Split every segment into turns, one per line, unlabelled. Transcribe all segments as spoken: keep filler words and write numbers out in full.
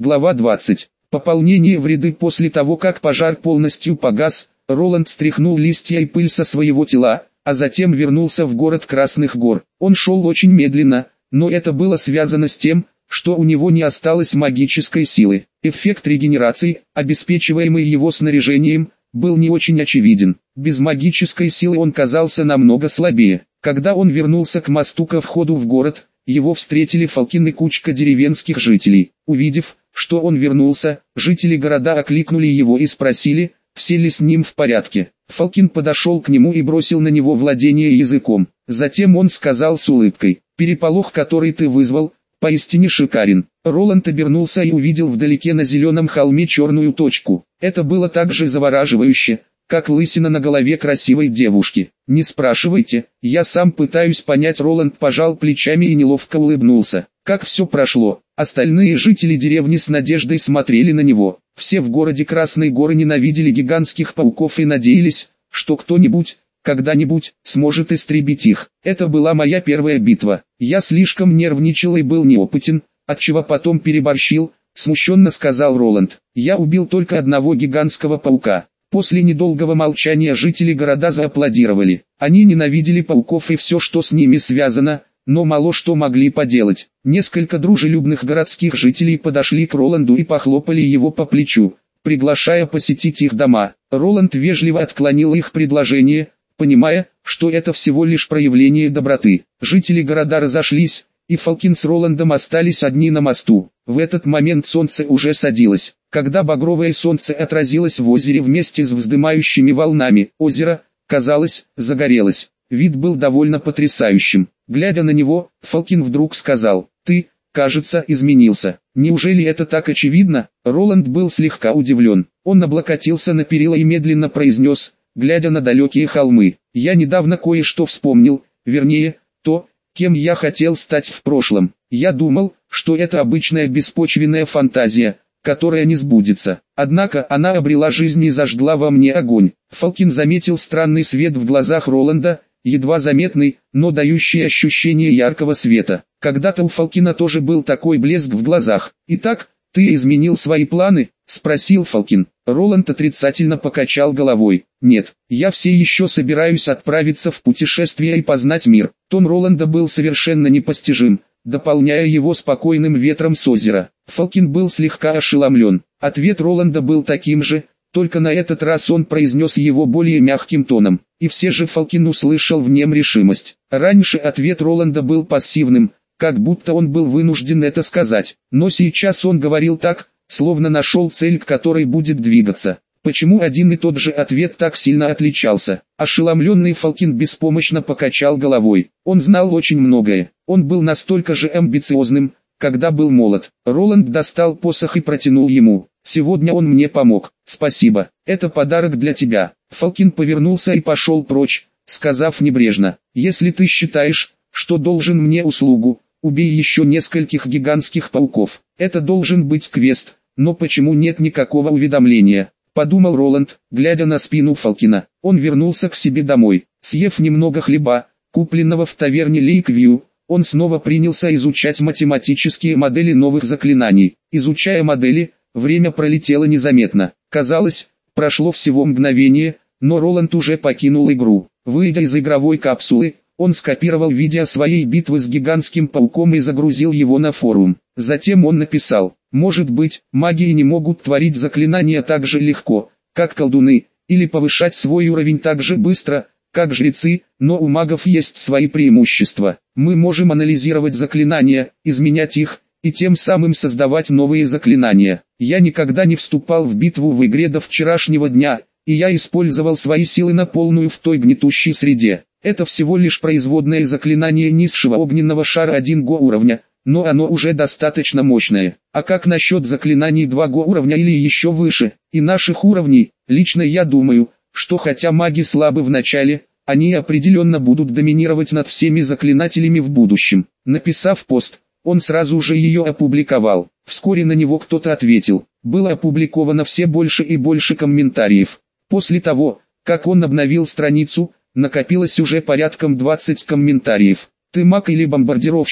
Глава двадцать. Пополнение в ряды. После того, как пожар полностью погас, Роланд стряхнул листья и пыль со своего тела, а затем вернулся в город Красных гор. Он шел очень медленно, но это было связано с тем, что у него не осталось магической силы. Эффект регенерации, обеспечиваемый его снаряжением, был не очень очевиден. Без магической силы он казался намного слабее. Когда он вернулся к мосту ко входу в город, его встретили Фалкин и кучка деревенских жителей. Увидев, что он вернулся, жители города окликнули его и спросили, все ли с ним в порядке. Фалкин подошел к нему и бросил на него владение языком. Затем он сказал с улыбкой: «Переполох, который ты вызвал, поистине шикарен». Роланд обернулся и увидел вдалеке на зеленом холме черную точку. Это было так же завораживающе, как лысина на голове красивой девушки. «Не спрашивайте, я сам пытаюсь понять». Роланд пожал плечами и неловко улыбнулся. Как все прошло? Остальные жители деревни с надеждой смотрели на него. Все в городе Красной горы ненавидели гигантских пауков и надеялись, что кто-нибудь, когда-нибудь, сможет истребить их. Это была моя первая битва. Я слишком нервничал и был неопытен, отчего потом переборщил, смущенно сказал Роланд. Я убил только одного гигантского паука. После недолгого молчания жители города зааплодировали. Они ненавидели пауков и все, что с ними связано, но мало что могли поделать. Несколько дружелюбных городских жителей подошли к Роланду и похлопали его по плечу, приглашая посетить их дома. Роланд вежливо отклонил их предложение, понимая, что это всего лишь проявление доброты. Жители города разошлись, и Фалкин с Роландом остались одни на мосту. В этот момент солнце уже садилось. Когда багровое солнце отразилось в озере вместе с вздымающими волнами, озеро, казалось, загорелось. Вид был довольно потрясающим. Глядя на него, Фалкин вдруг сказал: «Ты, кажется, изменился». «Неужели это так очевидно?» Роланд был слегка удивлен. Он облокотился на перила и медленно произнес, глядя на далекие холмы: «Я недавно кое-что вспомнил, вернее, то, кем я хотел стать в прошлом. Я думал, что это обычная беспочвенная фантазия, которая не сбудется. Однако она обрела жизнь и зажгла во мне огонь». Фалкин заметил странный свет в глазах Роланда, едва заметный, но дающий ощущение яркого света. Когда-то у Фалкина тоже был такой блеск в глазах. «Итак, ты изменил свои планы?» – спросил Фалкин. Роланд отрицательно покачал головой. «Нет, я все еще собираюсь отправиться в путешествие и познать мир». Тон Роланда был совершенно непостижим, дополняя его спокойным ветром с озера. Фалкин был слегка ошеломлен. Ответ Роланда был таким же, только на этот раз он произнес его более мягким тоном. И все же Фалкин услышал в нем решимость. Раньше ответ Роланда был пассивным, как будто он был вынужден это сказать. Но сейчас он говорил так, словно нашел цель, к которой будет двигаться. Почему один и тот же ответ так сильно отличался? Ошеломленный Фалкин беспомощно покачал головой. Он знал очень многое. Он был настолько же амбициозным, когда был молод. Роланд достал посох и протянул ему. «Сегодня он мне помог. Спасибо. Это подарок для тебя». Фалкин повернулся и пошел прочь, сказав небрежно: «Если ты считаешь, что должен мне услугу, убей еще нескольких гигантских пауков. Это должен быть квест, но почему нет никакого уведомления?» Подумал Роланд, глядя на спину Фалкина. Он вернулся к себе домой. Съев немного хлеба, купленного в таверне Лейквью, он снова принялся изучать математические модели новых заклинаний. Изучая модели, время пролетело незаметно. Казалось, прошло всего мгновение, но Роланд уже покинул игру. Выйдя из игровой капсулы, он скопировал видео своей битвы с гигантским пауком и загрузил его на форум. Затем он написал: «Может быть, маги не могут творить заклинания так же легко, как колдуны, или повышать свой уровень так же быстро, как жрецы, но у магов есть свои преимущества. Мы можем анализировать заклинания, изменять их, и тем самым создавать новые заклинания. Я никогда не вступал в битву в игре до вчерашнего дня, и я использовал свои силы на полную в той гнетущей среде. Это всего лишь производное заклинание низшего огненного шара один го уровня, но оно уже достаточно мощное. А как насчет заклинаний два го уровня или еще выше, и наших уровней? Лично я думаю, что хотя маги слабы в начале, они определенно будут доминировать над всеми заклинателями в будущем». Написав пост, он сразу же ее опубликовал. Вскоре на него кто-то ответил. Было опубликовано все больше и больше комментариев. После того, как он обновил страницу, накопилось уже порядком двадцать комментариев. «Ты маг или бомбардировщик?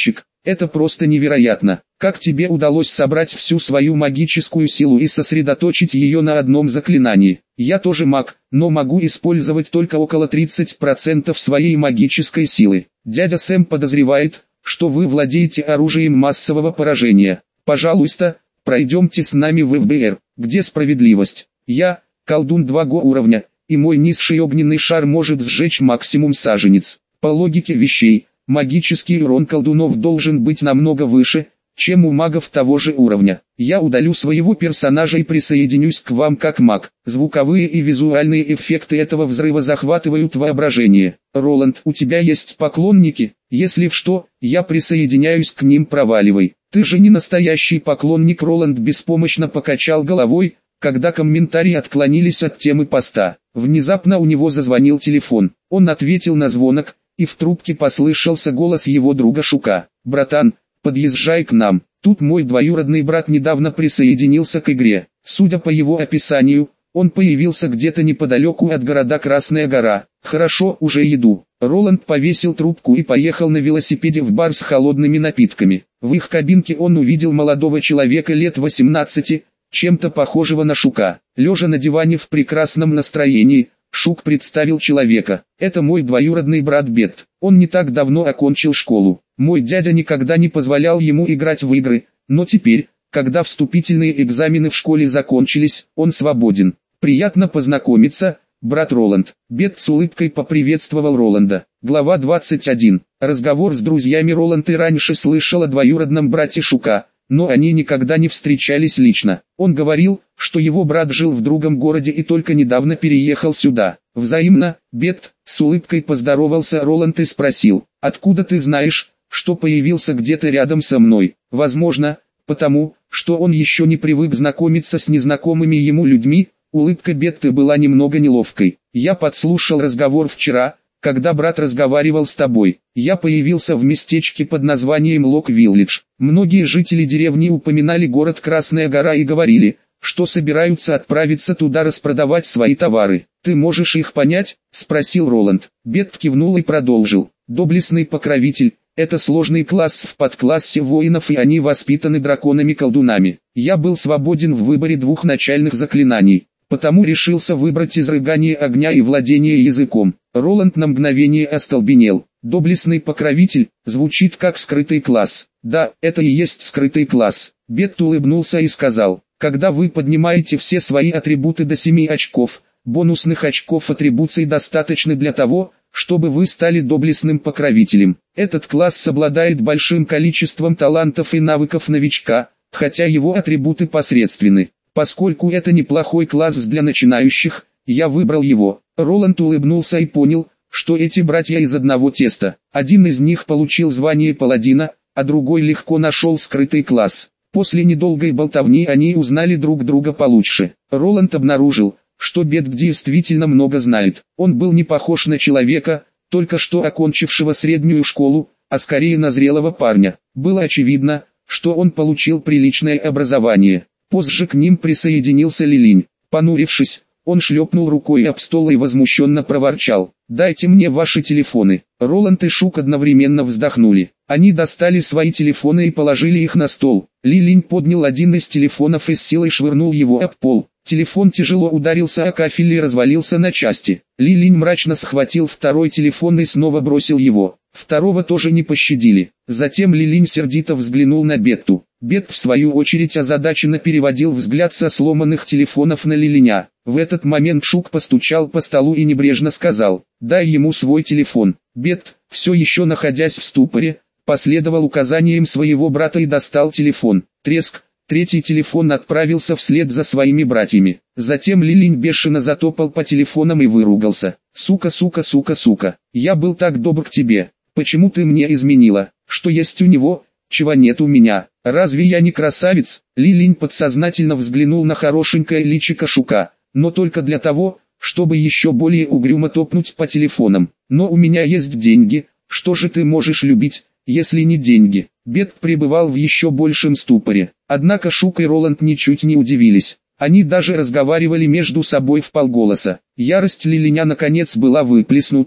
Это просто невероятно. Как тебе удалось собрать всю свою магическую силу и сосредоточить ее на одном заклинании? Я тоже маг, но могу использовать только около тридцати процентов своей магической силы. Дядя Сэм подозревает, что вы владеете оружием массового поражения. Пожалуйста, пройдемте с нами в эф бэ эр, где справедливость. Я, колдун два уровня, и мой низший огненный шар может сжечь максимум саженец. По логике вещей, магический урон колдунов должен быть намного выше, чем у магов того же уровня. Я удалю своего персонажа и присоединюсь к вам как маг. Звуковые и визуальные эффекты этого взрыва захватывают воображение. Роланд, у тебя есть поклонники? Если в что, я присоединяюсь к ним, проваливай. Ты же не настоящий поклонник. Роланд беспомощно покачал головой, когда комментарии отклонились от темы поста. Внезапно у него зазвонил телефон. Он ответил на звонок, и в трубке послышался голос его друга Шука. «Братан, подъезжай к нам. Тут мой двоюродный брат недавно присоединился к игре. Судя по его описанию, он появился где-то неподалеку от города Красная Гора. Хорошо, уже еду». Роланд повесил трубку и поехал на велосипеде в бар с холодными напитками. В их кабинке он увидел молодого человека лет восемнадцати, чем-то похожего на Шука. Лежа на диване в прекрасном настроении, Шук представил человека. «Это мой двоюродный брат Бет. Он не так давно окончил школу. Мой дядя никогда не позволял ему играть в игры, но теперь, когда вступительные экзамены в школе закончились, он свободен. Приятно познакомиться, брат Роланд». Бет с улыбкой поприветствовал Роланда. Глава двадцать один. Разговор с друзьями. Роланд и раньше слышал о двоюродном брате Шука, но они никогда не встречались лично. Он говорил, что его брат жил в другом городе и только недавно переехал сюда. Взаимно, Бет, с улыбкой поздоровался Роланд и спросил: «Откуда ты знаешь, что появился где-то рядом со мной?» «Возможно, потому, что он еще не привык знакомиться с незнакомыми ему людьми». Улыбка Бетты была немного неловкой. «Я подслушал разговор вчера, когда брат разговаривал с тобой. Я появился в местечке под названием Лок-Виллидж. Многие жители деревни упоминали город Красная Гора и говорили, что собираются отправиться туда распродавать свои товары. Ты можешь их понять?» — спросил Роланд. Бет кивнул и продолжил. «Доблестный покровитель — это сложный класс в подклассе воинов, и они воспитаны драконами-колдунами. Я был свободен в выборе двух начальных заклинаний, потому решился выбрать изрыгание огня и владение языком». Роланд на мгновение остолбенел. «Доблестный покровитель» звучит как скрытый класс. «Да, это и есть скрытый класс». Бет улыбнулся и сказал: «Когда вы поднимаете все свои атрибуты до семи очков, бонусных очков атрибуций достаточно для того, чтобы вы стали доблестным покровителем. Этот класс обладает большим количеством талантов и навыков новичка, хотя его атрибуты посредственны. Поскольку это неплохой класс для начинающих, я выбрал его». Роланд улыбнулся и понял, что эти братья из одного теста. Один из них получил звание паладина, а другой легко нашел скрытый класс. После недолгой болтовни они узнали друг друга получше. Роланд обнаружил, что Бет действительно много знает. Он был не похож на человека, только что окончившего среднюю школу, а скорее на зрелого парня. Было очевидно, что он получил приличное образование. Позже к ним присоединился Лилинь. Понурившись, он шлепнул рукой об стол и возмущенно проворчал: «Дайте мне ваши телефоны». Роланд и Шук одновременно вздохнули. Они достали свои телефоны и положили их на стол. Лилинь поднял один из телефонов и с силой швырнул его об пол. Телефон тяжело ударился о кафель и развалился на части. Лилинь мрачно схватил второй телефон и снова бросил его. Второго тоже не пощадили. Затем Лилинь сердито взглянул на Бетту. Бет в свою очередь озадаченно переводил взгляд со сломанных телефонов на Лилиня. В этот момент Шук постучал по столу и небрежно сказал: «Дай ему свой телефон». Бет, все еще находясь в ступоре, последовал указаниям своего брата и достал телефон. Треск. Третий телефон отправился вслед за своими братьями. Затем Лилинь бешено затопал по телефонам и выругался: «Сука, сука, сука, сука. Я был так добр к тебе. Почему ты мне изменила? Что есть у него, чего нет у меня? Разве я не красавец?» Лилинь подсознательно взглянул на хорошенькое личико Шука, но только для того, чтобы еще более угрюмо топнуть по телефонам. «Но у меня есть деньги. Что же ты можешь любить, если не деньги?» Бет пребывал в еще большем ступоре. Однако Шук и Роланд ничуть не удивились. Они даже разговаривали между собой вполголоса. Ярость Лилиня наконец была выплеснута,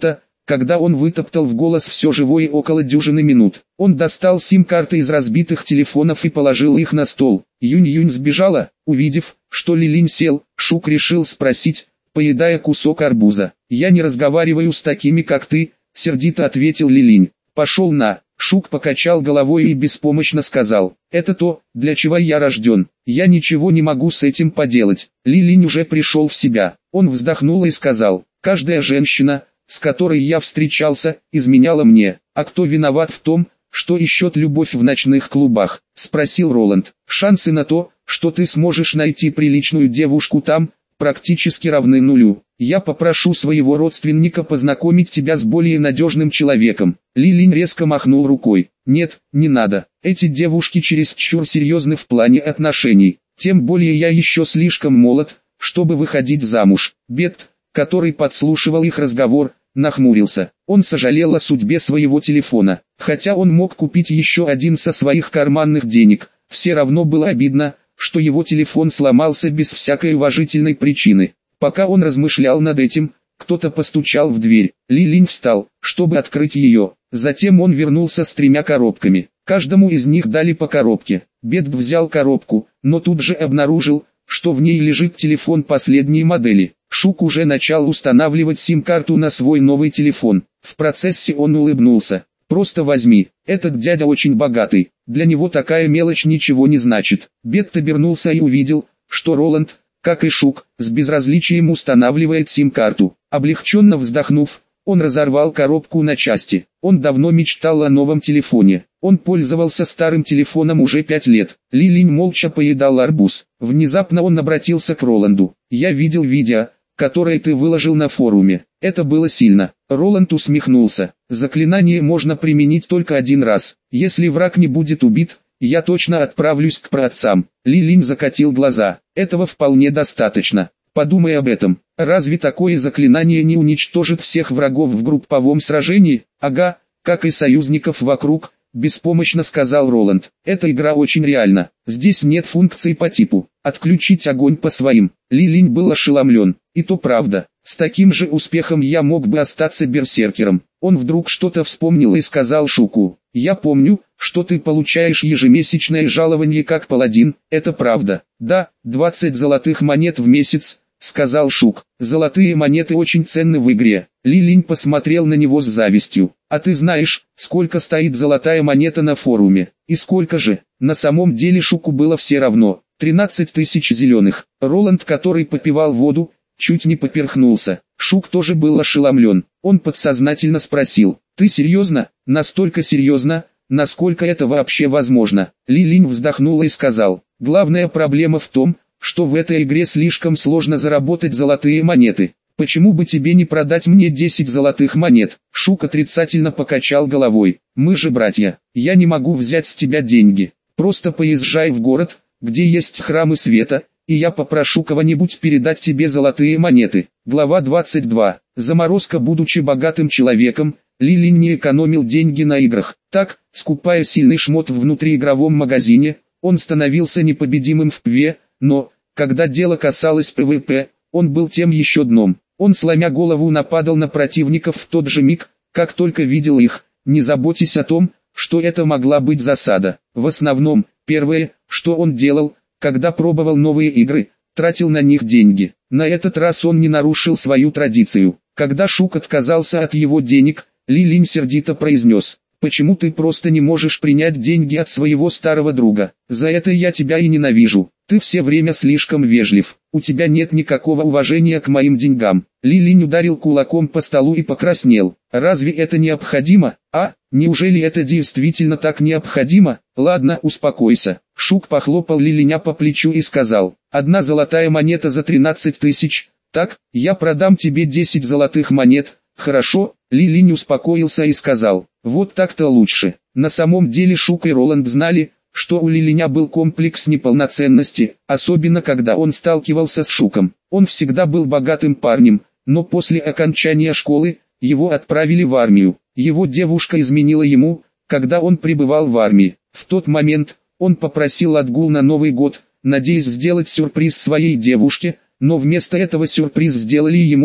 когда он вытоптал в голос все живое около дюжины минут. Он достал сим-карты из разбитых телефонов и положил их на стол. Юнь-Юнь сбежала, увидев, что Лилинь сел, Шук решил спросить, поедая кусок арбуза. «Я не разговариваю с такими, как ты», — сердито ответил Лилинь. «Пошел на». Шук покачал головой и беспомощно сказал, «Это то, для чего я рожден. Я ничего не могу с этим поделать». Лилинь уже пришел в себя. Он вздохнул и сказал, «Каждая женщина, с которой я встречался, изменяла мне. А кто виноват в том, что ищет любовь в ночных клубах?» — спросил Роланд. «Шансы на то, что ты сможешь найти приличную девушку там, практически равны нулю. Я попрошу своего родственника познакомить тебя с более надежным человеком». Лилинь резко махнул рукой. «Нет, не надо. Эти девушки чересчур серьезны в плане отношений. Тем более я еще слишком молод, чтобы выходить замуж». Бет, который подслушивал их разговор, нахмурился. Он сожалел о судьбе своего телефона. Хотя он мог купить еще один со своих карманных денег, все равно было обидно, что его телефон сломался без всякой уважительной причины. Пока он размышлял над этим, кто-то постучал в дверь. Лилинь встал, чтобы открыть ее. Затем он вернулся с тремя коробками. Каждому из них дали по коробке. Бет взял коробку, но тут же обнаружил, что в ней лежит телефон последней модели. Шук уже начал устанавливать сим-карту на свой новый телефон. В процессе он улыбнулся. «Просто возьми, этот дядя очень богатый, для него такая мелочь ничего не значит». Бет обернулся и увидел, что Роланд, как и Шук, с безразличием устанавливает сим-карту. Облегченно вздохнув, он разорвал коробку на части. Он давно мечтал о новом телефоне. Он пользовался старым телефоном уже пять лет. Лилинь молча поедал арбуз. Внезапно он обратился к Роланду. «Я видел видео, которое ты выложил на форуме. Это было сильно». Роланд усмехнулся. «Заклинание можно применить только один раз. Если враг не будет убит, я точно отправлюсь к праотцам». Лилинь закатил глаза. «Этого вполне достаточно. Подумай об этом. Разве такое заклинание не уничтожит всех врагов в групповом сражении?» «Ага, как и союзников вокруг», — беспомощно сказал Роланд. «Эта игра очень реальна. Здесь нет функций по типу «отключить огонь по своим». Лилинь был ошеломлен. И то правда. С таким же успехом я мог бы остаться берсеркером. Он вдруг что-то вспомнил и сказал Шуку. «Я помню, что ты получаешь ежемесячное жалование как паладин, это правда?» «Да, двадцать золотых монет в месяц», — сказал Шук. «Золотые монеты очень ценны в игре». Лилинь посмотрел на него с завистью. «А ты знаешь, сколько стоит золотая монета на форуме? И сколько же?» На самом деле Шуку было все равно. тринадцать тысяч зеленых. Роланд, который попивал воду, чуть не поперхнулся. Шук тоже был ошеломлен. Он подсознательно спросил: «Ты серьезно? Настолько серьезно, насколько это вообще возможно?» Лилинь вздохнула и сказал: «Главная проблема в том, что в этой игре слишком сложно заработать золотые монеты. Почему бы тебе не продать мне десять золотых монет?» Шук отрицательно покачал головой. «Мы же братья, я не могу взять с тебя деньги. Просто поезжай в город, где есть храмы света, и я попрошу кого-нибудь передать тебе золотые монеты». Глава двадцать два. Заморозка. Будучи богатым человеком, Лилинь не экономил деньги на играх. Так, скупая сильный шмот в внутриигровом магазине, он становился непобедимым в пэ вэ, но, когда дело касалось пэ вэ пэ, он был тем еще дном. Он, сломя голову, нападал на противников в тот же миг, как только видел их, не заботясь о том, что это могла быть засада. В основном, первое, что он делал, когда пробовал новые игры, тратил на них деньги. На этот раз он не нарушил свою традицию. Когда Шук отказался от его денег, Лилинь сердито произнес: «Почему ты просто не можешь принять деньги от своего старого друга? За это я тебя и ненавижу. Ты все время слишком вежлив. У тебя нет никакого уважения к моим деньгам». Лилинь ударил кулаком по столу и покраснел. «Разве это необходимо? А, неужели это действительно так необходимо? Ладно, успокойся». Шук похлопал Лилиня по плечу и сказал: «Одна золотая монета за тринадцать тысяч. Так, я продам тебе десять золотых монет, хорошо?» Лилинь успокоился и сказал: «Вот так-то лучше». На самом деле Шук и Роланд знали, что у Лилиня был комплекс неполноценности, особенно когда он сталкивался с Шуком. Он всегда был богатым парнем, но после окончания школы, его отправили в армию. Его девушка изменила ему, когда он пребывал в армии. В тот момент, он попросил отгул на Новый год, надеясь сделать сюрприз своей девушке, но вместо этого сюрприз сделали ему,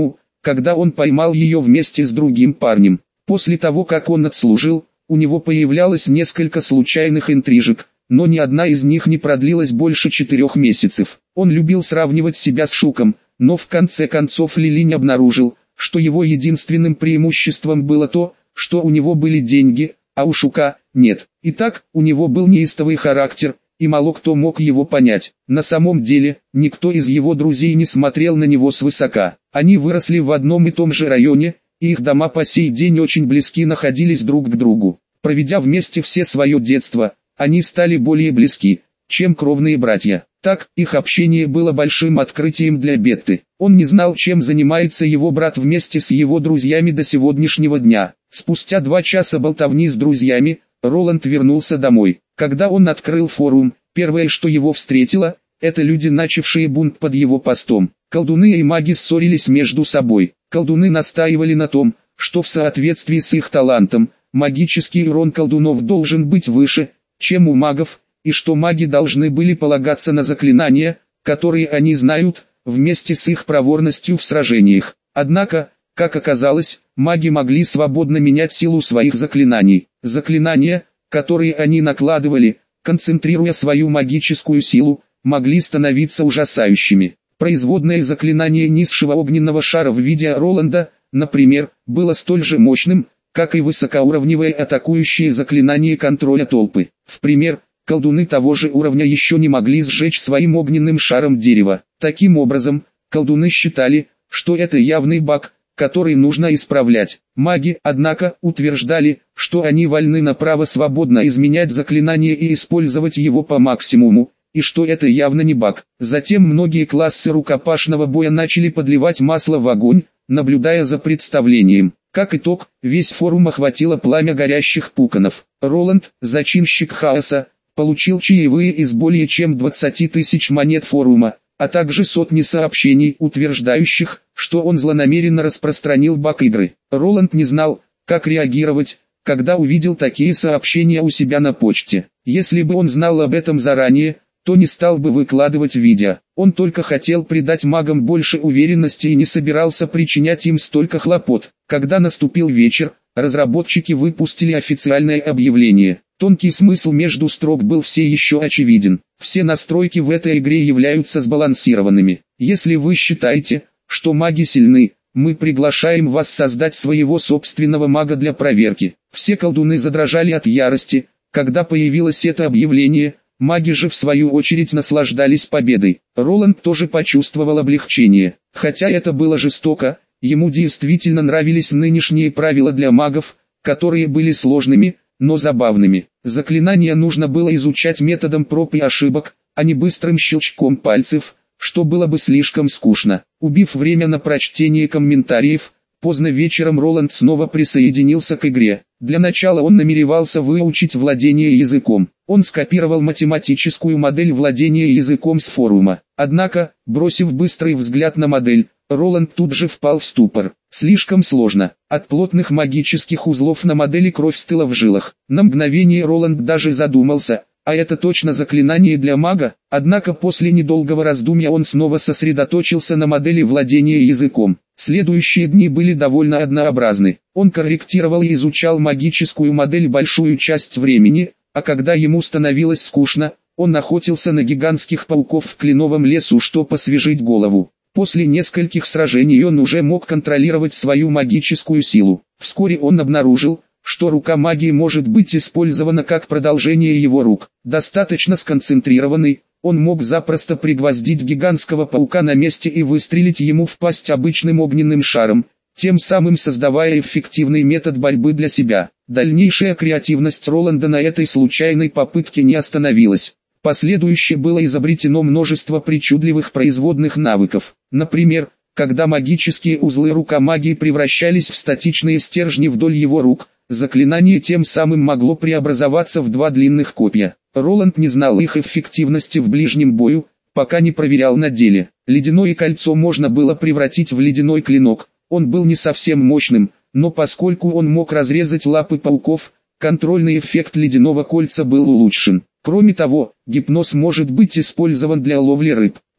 когда он поймал ее вместе с другим парнем. После того, как он отслужил, у него появлялось несколько случайных интрижек, но ни одна из них не продлилась больше четырех месяцев. Он любил сравнивать себя с Шуком, но в конце концов Лилинь обнаружил, что его единственным преимуществом было то, что у него были деньги, а у Шука – нет. Итак, у него был неистовый характер, и мало кто мог его понять. На самом деле, никто из его друзей не смотрел на него свысока. Они выросли в одном и том же районе, и их дома по сей день очень близки находились друг к другу. Проведя вместе все свое детство, они стали более близки, чем кровные братья. Так, их общение было большим открытием для Бетты. Он не знал, чем занимается его брат вместе с его друзьями до сегодняшнего дня. Спустя два часа болтовни с друзьями, Роланд вернулся домой. Когда он открыл форум, первое, что его встретило, это люди, начавшие бунт под его постом. Колдуны и маги ссорились между собой. Колдуны настаивали на том, что в соответствии с их талантом, магический урон колдунов должен быть выше, чем у магов, и что маги должны были полагаться на заклинания, которые они знают, вместе с их проворностью в сражениях. Однако, как оказалось, маги могли свободно менять силу своих заклинаний. Заклинания, которые они накладывали, концентрируя свою магическую силу, могли становиться ужасающими. Производное заклинание низшего огненного шара в виде Роланда, например, было столь же мощным, как и высокоуровневое атакующее заклинание контроля толпы. В пример, колдуны того же уровня еще не могли сжечь своим огненным шаром дерево. Таким образом, колдуны считали, что это явный баг, который нужно исправлять. Маги, однако, утверждали, что они вольны на право свободно изменять заклинание и использовать его по максимуму, и что это явно не баг. Затем многие классы рукопашного боя начали подливать масло в огонь, наблюдая за представлением. Как итог, весь форум охватило пламя горящих пуканов. Роланд, зачинщик хаоса, получил чаевые из более чем двадцати тысяч монет форума, а также сотни сообщений, утверждающих, что он злонамеренно распространил баг игры. Роланд не знал, как реагировать, когда увидел такие сообщения у себя на почте. Если бы он знал об этом заранее, то не стал бы выкладывать видео. Он только хотел придать магам больше уверенности и не собирался причинять им столько хлопот. Когда наступил вечер, разработчики выпустили официальное объявление. Тонкий смысл между строк был все еще очевиден. Все настройки в этой игре являются сбалансированными. Если вы считаете, что маги сильны, мы приглашаем вас создать своего собственного мага для проверки. Все колдуны задрожали от ярости, когда появилось это объявление. Маги же в свою очередь наслаждались победой. Роланд тоже почувствовал облегчение. Хотя это было жестоко, ему действительно нравились нынешние правила для магов, которые были сложными, но забавными. Заклинания нужно было изучать методом проб и ошибок, а не быстрым щелчком пальцев, что было бы слишком скучно. Убив время на прочтение комментариев, поздно вечером Роланд снова присоединился к игре. Для начала он намеревался выучить владение языком. Он скопировал математическую модель владения языком с форума. Однако, бросив быстрый взгляд на модель, Роланд тут же впал в ступор. Слишком сложно. От плотных магических узлов на модели кровь стыла в жилах. На мгновение Роланд даже задумался, а это точно заклинание для мага? Однако после недолгого раздумья он снова сосредоточился на модели владения языком. Следующие дни были довольно однообразны. Он корректировал и изучал магическую модель большую часть времени, а когда ему становилось скучно, он охотился на гигантских пауков в кленовом лесу, чтобы освежить голову. После нескольких сражений он уже мог контролировать свою магическую силу. Вскоре он обнаружил, что рука магии может быть использована как продолжение его рук. Достаточно сконцентрированный, он мог запросто пригвоздить гигантского паука на месте и выстрелить ему в пасть обычным огненным шаром, тем самым создавая эффективный метод борьбы для себя. Дальнейшая креативность Роланда на этой случайной попытке не остановилась. Последующее было изобретено множество причудливых производных навыков. Например, когда магические узлы рука магии превращались в статичные стержни вдоль его рук, заклинание тем самым могло преобразоваться в два длинных копья. Роланд не знал их эффективности в ближнем бою, пока не проверял на деле. Ледяное кольцо можно было превратить в ледяной клинок. Он был не совсем мощным, но поскольку он мог разрезать лапы пауков, контрольный эффект ледяного кольца был улучшен. Кроме того, гипноз может быть использован для ловли рыб.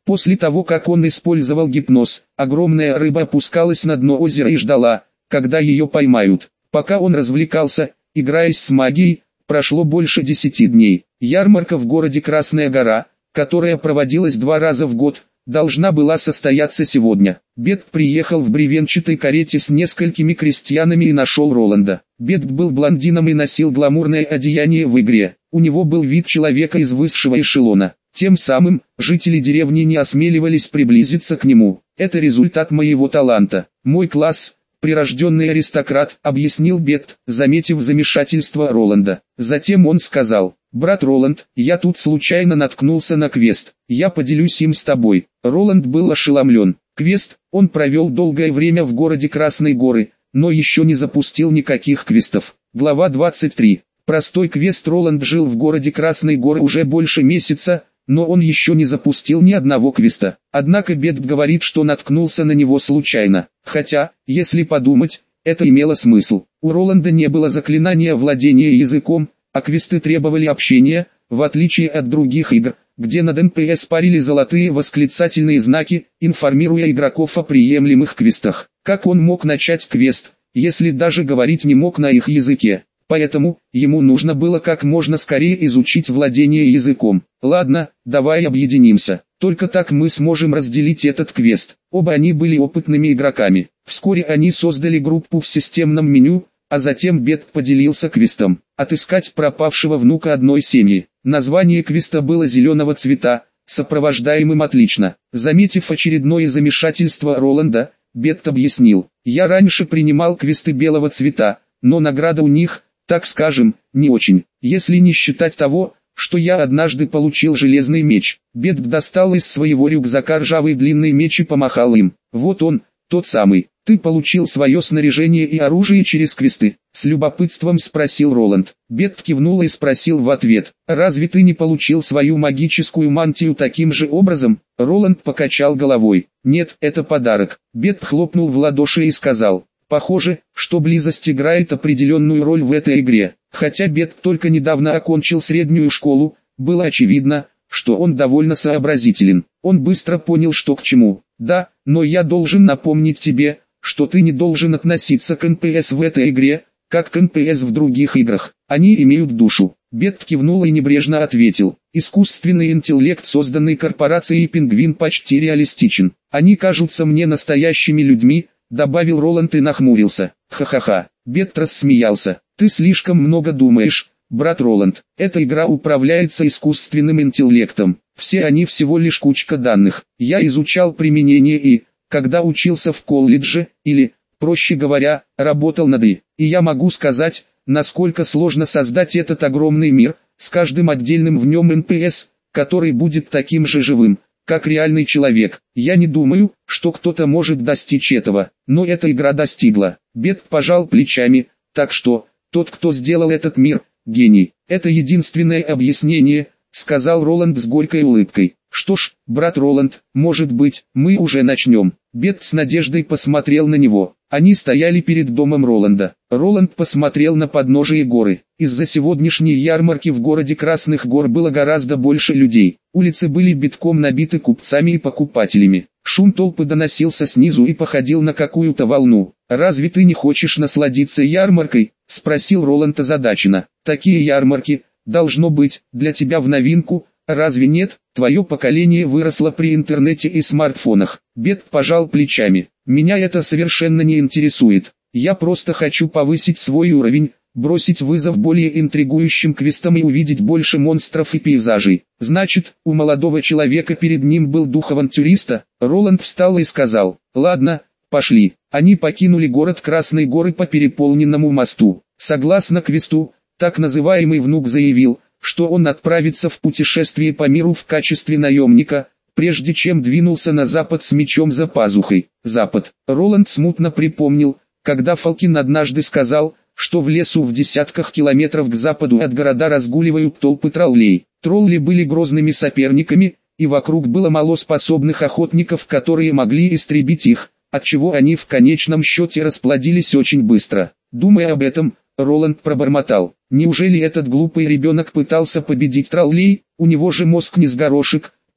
После того, как он использовал гипноз, огромная рыба опускалась на дно озера и ждала, когда ее поймают. Пока он развлекался, играясь с магией, прошло больше десяти дней. Ярмарка в городе Красная Гора, которая проводилась два раза в год, должна была состояться сегодня. Бет приехал в бревенчатой карете с несколькими крестьянами и нашел Роланда. Бет был блондином и носил гламурное одеяние в игре. У него был вид человека из высшего эшелона. Тем самым, жители деревни не осмеливались приблизиться к нему. Это результат моего таланта. Мой класс, прирожденный аристократ, объяснил Бет, заметив замешательство Роланда. Затем он сказал: «Брат Роланд, я тут случайно наткнулся на квест. Я поделюсь им с тобой». Роланд был ошеломлен. Квест, он провел долгое время в городе Красной Горы, но еще не запустил никаких квестов. Глава двадцать три. Простой квест. Роланд жил в городе Красной Горы уже больше месяца, но он еще не запустил ни одного квеста. Однако Бет говорит, что наткнулся на него случайно. Хотя, если подумать, это имело смысл. У Роланда не было заклинания владения языком, а квесты требовали общения, в отличие от других игр, где над эн пи эс парили золотые восклицательные знаки, информируя игроков о приемлемых квестах. Как он мог начать квест, если даже говорить не мог на их языке? Поэтому, ему нужно было как можно скорее изучить владение языком. Ладно, давай объединимся. Только так мы сможем разделить этот квест. Оба они были опытными игроками. Вскоре они создали группу в системном меню, а затем Бет поделился квестом. Отыскать пропавшего внука одной семьи. Название квеста было зеленого цвета, сопровождаемым отлично. Заметив очередное замешательство Роланда, Бет объяснил: «Я раньше принимал квесты белого цвета, но награда у них, так скажем, не очень, если не считать того, что я однажды получил железный меч». Бет достал из своего рюкзака ржавый длинный меч и помахал им. «Вот он, тот самый. Ты получил свое снаряжение и оружие через квесты?» — с любопытством спросил Роланд. Бет кивнул и спросил в ответ: «Разве ты не получил свою магическую мантию таким же образом?» Роланд покачал головой. «Нет, это подарок». Бет хлопнул в ладоши и сказал: «Похоже, что близость играет определенную роль в этой игре». Хотя Бет только недавно окончил среднюю школу, было очевидно, что он довольно сообразителен. Он быстро понял, что к чему. «Да, но я должен напомнить тебе, что ты не должен относиться к эн пи эс в этой игре, как к эн пи эс в других играх. Они имеют душу». Бет кивнул и небрежно ответил: «Искусственный интеллект, созданный корпорацией Пингвин, почти реалистичен. Они кажутся мне настоящими людьми», — добавил Роланд и нахмурился. «Ха-ха-ха». Бет рассмеялся. «Ты слишком много думаешь, брат Роланд. Эта игра управляется искусственным интеллектом. Все они всего лишь кучка данных. Я изучал применение и, когда учился в колледже, или, проще говоря, работал над и, и я могу сказать, насколько сложно создать этот огромный мир, с каждым отдельным в нем эн пи эс, который будет таким же живым, как реальный человек. Я не думаю, что кто-то может достичь этого, но эта игра достигла». Бет пожал плечами: «Так что, тот, кто сделал этот мир, гений. Это единственное объяснение», — сказал Роланд с горькой улыбкой. «Что ж, брат Роланд, может быть, мы уже начнем». Бет с надеждой посмотрел на него. Они стояли перед домом Роланда. Роланд посмотрел на подножие горы. Из-за сегодняшней ярмарки в городе Красных Гор было гораздо больше людей. Улицы были битком набиты купцами и покупателями. Шум толпы доносился снизу и походил на какую-то волну. «Разве ты не хочешь насладиться ярмаркой?» — спросил Роланд озадаченно. «Такие ярмарки, должно быть, для тебя в новинку. Разве нет? Твое поколение выросло при интернете и смартфонах». Бет пожал плечами. «Меня это совершенно не интересует. Я просто хочу повысить свой уровень, бросить вызов более интригующим квестам и увидеть больше монстров и пейзажей». Значит, у молодого человека перед ним был дух авантюриста. Роланд встал и сказал: «Ладно, пошли». Они покинули город Красной Горы по переполненному мосту. Согласно квесту, так называемый внук заявил, что он отправится в путешествие по миру в качестве наемника, прежде чем двинулся на запад с мечом за пазухой. Запад. Роланд смутно припомнил, когда Фалкин однажды сказал, что в лесу в десятках километров к западу от города разгуливают толпы троллей. Тролли были грозными соперниками, и вокруг было мало способных охотников, которые могли истребить их, отчего они в конечном счете расплодились очень быстро. Думая об этом, Роланд пробормотал: «Неужели этот глупый ребенок пытался победить троллей? У него же мозг не с горошек».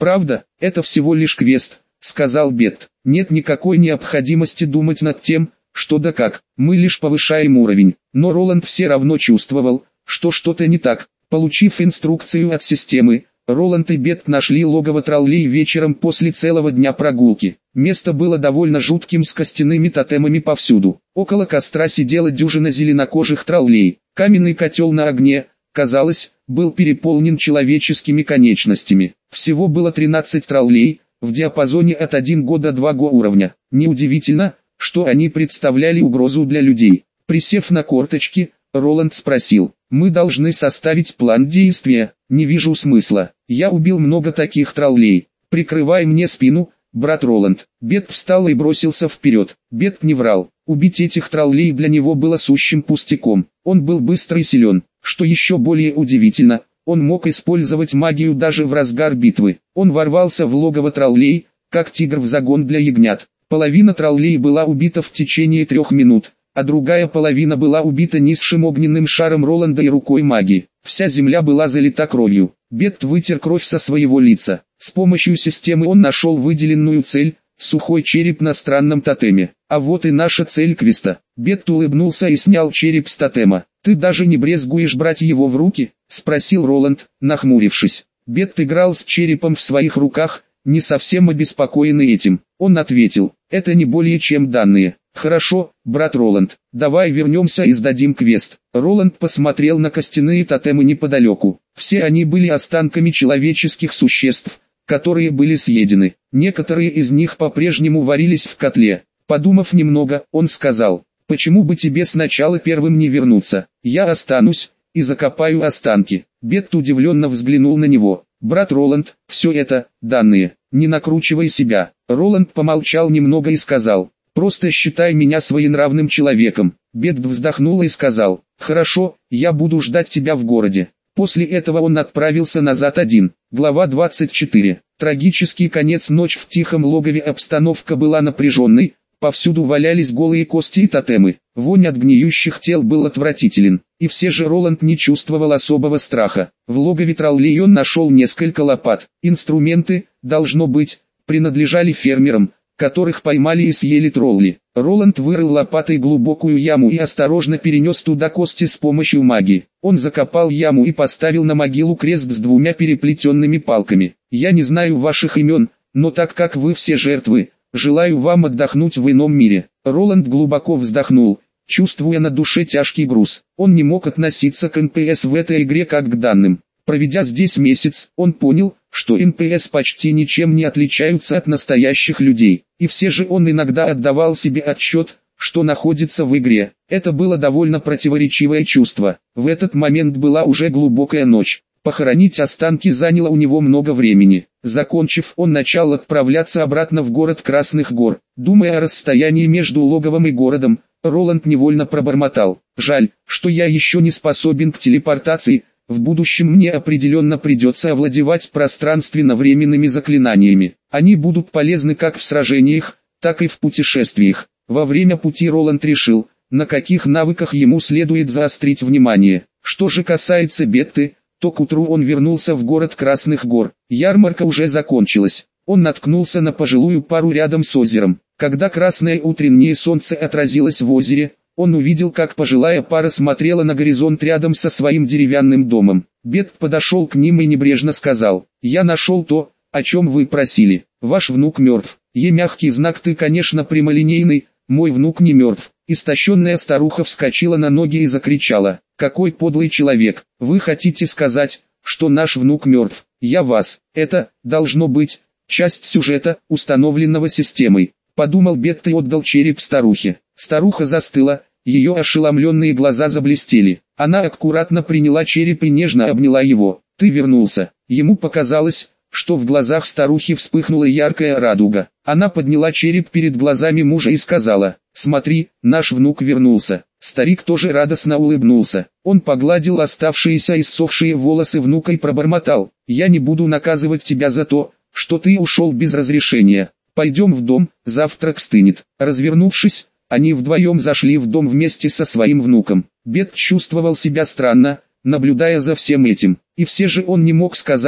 «Правда, это всего лишь квест», — сказал Бет. «Нет никакой необходимости думать над тем, что да как, мы лишь повышаем уровень». Но Роланд все равно чувствовал, что что-то не так. Получив инструкцию от системы, Роланд и Бет нашли логово троллей вечером после целого дня прогулки. Место было довольно жутким, с костяными тотемами повсюду. Около костра сидела дюжина зеленокожих троллей. Каменный котел на огне, казалось, был переполнен человеческими конечностями. Всего было тринадцать троллей, в диапазоне от одного года до двух уровня. Неудивительно, что они представляли угрозу для людей. Присев на корточки, Роланд спросил: «Мы должны составить план действия?» «Не вижу смысла. Я убил много таких троллей. Прикрывай мне спину, брат Роланд». Бет встал и бросился вперед. Бет не врал. Убить этих троллей для него было сущим пустяком. Он был быстр и силен. Что еще более удивительно, он мог использовать магию даже в разгар битвы. Он ворвался в логово троллей, как тигр в загон для ягнят. Половина троллей была убита в течение трех минут, а другая половина была убита низшим огненным шаром Роланда и рукой маги. Вся земля была залита кровью. Бет вытер кровь со своего лица. С помощью системы он нашел выделенную цель — сухой череп на странном тотеме. А вот и наша цель квеста. Бет улыбнулся и снял череп с тотема. «Ты даже не брезгуешь брать его в руки?» — спросил Роланд, нахмурившись. Бет играл с черепом в своих руках, не совсем обеспокоенный этим. Он ответил: «Это не более чем данные». «Хорошо, брат Роланд, давай вернемся и сдадим квест». Роланд посмотрел на костяные тотемы неподалеку. Все они были останками человеческих существ, которые были съедены. Некоторые из них по-прежнему варились в котле. Подумав немного, он сказал: «Почему бы тебе сначала первым не вернуться? Я останусь и закопаю останки». Бет удивленно взглянул на него. «Брат Роланд, все это — данные, не накручивай себя». Роланд помолчал немного и сказал: «Просто считай меня своенравным человеком». Бет вздохнул и сказал: «Хорошо, я буду ждать тебя в городе». После этого он отправился назад один. Глава двадцать четыре. Трагический конец. Ночь в тихом логове. Обстановка была напряженной, повсюду валялись голые кости и тотемы. Вонь от гниющих тел был отвратителен, и все же Роланд не чувствовал особого страха. В логове троллей он нашел несколько лопат. Инструменты, должно быть, принадлежали фермерам, которых поймали и съели тролли. Роланд вырыл лопатой глубокую яму и осторожно перенес туда кости с помощью магии. Он закопал яму и поставил на могилу крест с двумя переплетенными палками. «Я не знаю ваших имен, но так как вы все жертвы, желаю вам отдохнуть в ином мире». Роланд глубоко вздохнул, чувствуя на душе тяжкий груз. Он не мог относиться к эн пи эс в этой игре как к данным. Проведя здесь месяц, он понял, что эн пи эс почти ничем не отличаются от настоящих людей. И все же он иногда отдавал себе отчет, что находится в игре. Это было довольно противоречивое чувство. В этот момент была уже глубокая ночь. Похоронить останки заняло у него много времени. Закончив, он начал отправляться обратно в город Красных гор. Думая о расстоянии между логовом и городом, Роланд невольно пробормотал: «Жаль, что я еще не способен к телепортации. В будущем мне определенно придется овладевать пространственно-временными заклинаниями. Они будут полезны как в сражениях, так и в путешествиях». Во время пути Роланд решил, на каких навыках ему следует заострить внимание. Что же касается Бетты, то к утру он вернулся в город Красных гор. Ярмарка уже закончилась. Он наткнулся на пожилую пару рядом с озером. Когда красное утреннее солнце отразилось в озере, он увидел, как пожилая пара смотрела на горизонт рядом со своим деревянным домом. Бет подошел к ним и небрежно сказал: «Я нашел то, о чем вы просили. Ваш внук мертв». «Е мягкий знак, ты, конечно, прямолинейный, мой внук не мертв». Истощенная старуха вскочила на ноги и закричала: «Какой подлый человек! Вы хотите сказать, что наш внук мертв? Я вас. Это, должно быть, часть сюжета, установленного системой», — подумал Бет и отдал череп старухе. Старуха застыла, ее ошеломленные глаза заблестели. Она аккуратно приняла череп и нежно обняла его. «Ты вернулся». Ему показалось, что в глазах старухи вспыхнула яркая радуга. Она подняла череп перед глазами мужа и сказала: «Смотри, наш внук вернулся». Старик тоже радостно улыбнулся. Он погладил оставшиеся иссохшие волосы внука и пробормотал: «Я не буду наказывать тебя за то, что ты ушел без разрешения. Пойдем в дом, завтрак стынет». Развернувшись, они вдвоем зашли в дом вместе со своим внуком. Бет чувствовал себя странно, наблюдая за всем этим. И все же он не мог сказать,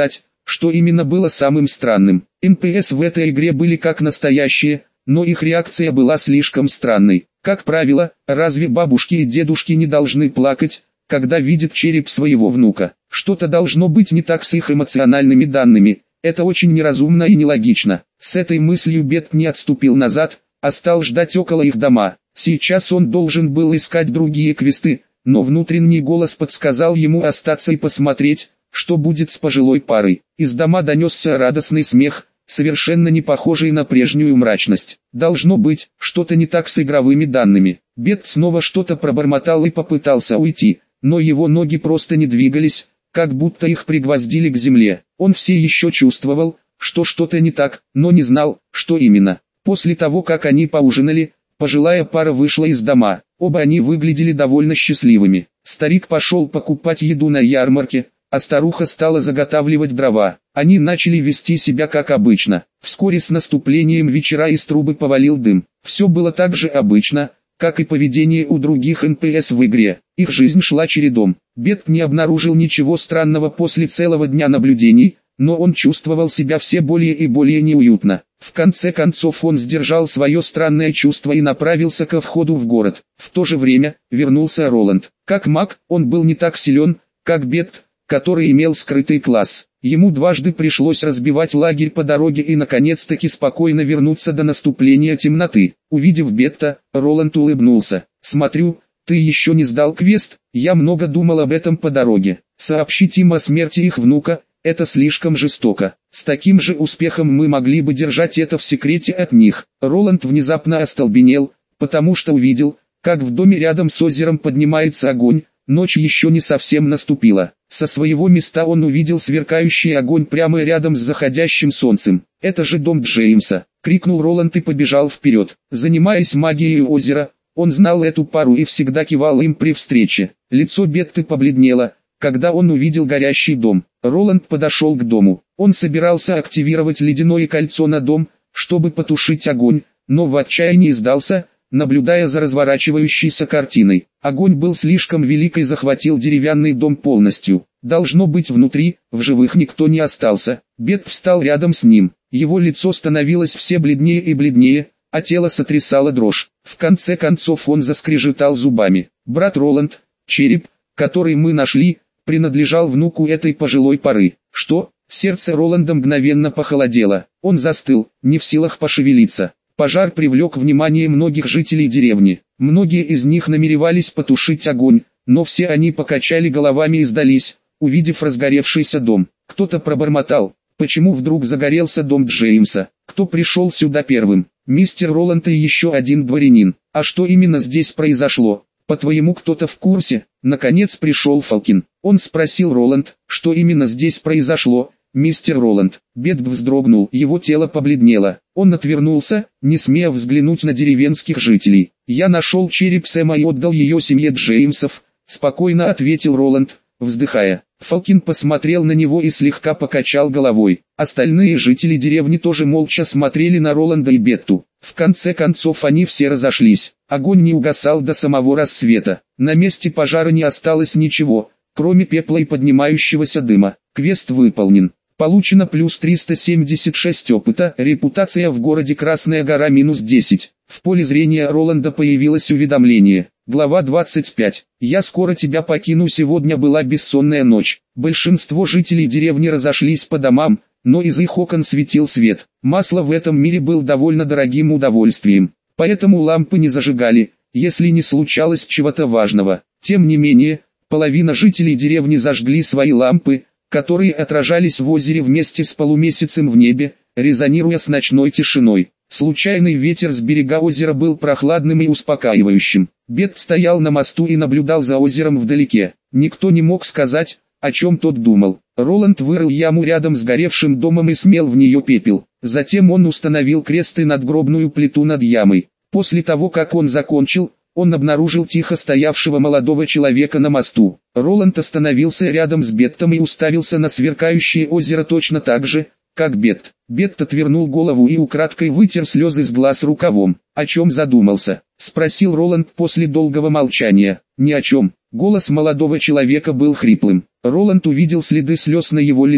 Что именно было самым странным? эн пи эс в этой игре были как настоящие, но их реакция была слишком странной. Как правило, разве бабушки и дедушки не должны плакать, когда видят череп своего внука? Что-то должно быть не так с их эмоциональными данными. Это очень неразумно и нелогично. С этой мыслью Бет не отступил назад, а стал ждать около их дома. Сейчас он должен был искать другие квесты, но внутренний голос подсказал ему остаться и посмотреть, что будет с пожилой парой. Из дома донесся радостный смех, совершенно не похожий на прежнюю мрачность. Должно быть, что-то не так с игровыми данными. Бет снова что-то пробормотал и попытался уйти, но его ноги просто не двигались, как будто их пригвоздили к земле. Он все еще чувствовал, что что-то не так, но не знал, что именно. После того, как они поужинали, пожилая пара вышла из дома. Оба они выглядели довольно счастливыми. Старик пошел покупать еду на ярмарке, а старуха стала заготавливать дрова. Они начали вести себя как обычно. Вскоре с наступлением вечера из трубы повалил дым. Все было так же обычно, как и поведение у других эн пи эс в игре. Их жизнь шла чередом. Бет не обнаружил ничего странного после целого дня наблюдений, но он чувствовал себя все более и более неуютно. В конце концов он сдержал свое странное чувство и направился ко входу в город. В то же время вернулся Роланд. Как маг, он был не так силен, как Бет, который имел скрытый класс. Ему дважды пришлось разбивать лагерь по дороге и наконец-таки спокойно вернуться до наступления темноты. Увидев Бетта, Роланд улыбнулся. «Смотрю, ты еще не сдал квест, я много думал об этом по дороге. Сообщить им о смерти их внука – это слишком жестоко. С таким же успехом мы могли бы держать это в секрете от них». Роланд внезапно остолбенел, потому что увидел, как в доме рядом с озером поднимается огонь. Ночь еще не совсем наступила. Со своего места он увидел сверкающий огонь прямо рядом с заходящим солнцем. «Это же дом Джеймса!» — крикнул Роланд и побежал вперед. Занимаясь магией озера, он знал эту пару и всегда кивал им при встрече. Лицо Бетты побледнело, когда он увидел горящий дом. Роланд подошел к дому. Он собирался активировать ледяное кольцо на дом, чтобы потушить огонь, но в отчаянии сдался, наблюдая за разворачивающейся картиной. Огонь был слишком велик и захватил деревянный дом полностью. Должно быть, внутри, в живых никто не остался. Бет встал рядом с ним. Его лицо становилось все бледнее и бледнее, а тело сотрясало дрожь. В конце концов он заскрежетал зубами. «Брат Роланд, череп, который мы нашли, принадлежал внуку этой пожилой поры». «Что?» Сердце Роланда мгновенно похолодело. Он застыл, не в силах пошевелиться. Пожар привлек внимание многих жителей деревни. Многие из них намеревались потушить огонь, но все они покачали головами и сдались, увидев разгоревшийся дом. Кто-то пробормотал: «Почему вдруг загорелся дом Джеймса? Кто пришел сюда первым?» «Мистер Роланд и еще один дворянин. А что именно здесь произошло? По-твоему, кто-то в курсе?» Наконец пришел Фалкин. Он спросил Роланд, что именно здесь произошло. «Мистер Роланд». Бет вздрогнул, его тело побледнело. Он отвернулся, не смея взглянуть на деревенских жителей. «Я нашел череп Сэма и отдал ее семье Джеймсов», — спокойно ответил Роланд, вздыхая. Фалкин посмотрел на него и слегка покачал головой. Остальные жители деревни тоже молча смотрели на Роланда и Бетту. В конце концов они все разошлись. Огонь не угасал до самого рассвета. На месте пожара не осталось ничего, кроме пепла и поднимающегося дыма. Квест выполнен. Получено плюс триста семьдесят шесть опыта, репутация в городе Красная Гора минус десять. В поле зрения Роланда появилось уведомление. Глава двадцать пять. «Я скоро тебя покину». Сегодня была бессонная ночь. Большинство жителей деревни разошлись по домам, но из их окон светил свет. Масло в этом мире был довольно дорогим удовольствием, поэтому лампы не зажигали, если не случалось чего-то важного. Тем не менее, половина жителей деревни зажгли свои лампы, которые отражались в озере вместе с полумесяцем в небе, резонируя с ночной тишиной. Случайный ветер с берега озера был прохладным и успокаивающим. Бет стоял на мосту и наблюдал за озером вдалеке. Никто не мог сказать, о чем тот думал. Роланд вырыл яму рядом с горевшим домом и смел в нее пепел. Затем он установил крест и надгробную плиту над ямой. После того, как он закончил, он обнаружил тихо стоявшего молодого человека на мосту. Роланд остановился рядом с Беттом и уставился на сверкающее озеро точно так же, как Бетт. Бетт отвернул голову и украдкой вытер слезы с глаз рукавом. «О чем задумался?» — спросил Роланд после долгого молчания. «Ни о чем». Голос молодого человека был хриплым. Роланд увидел следы слез на его лице.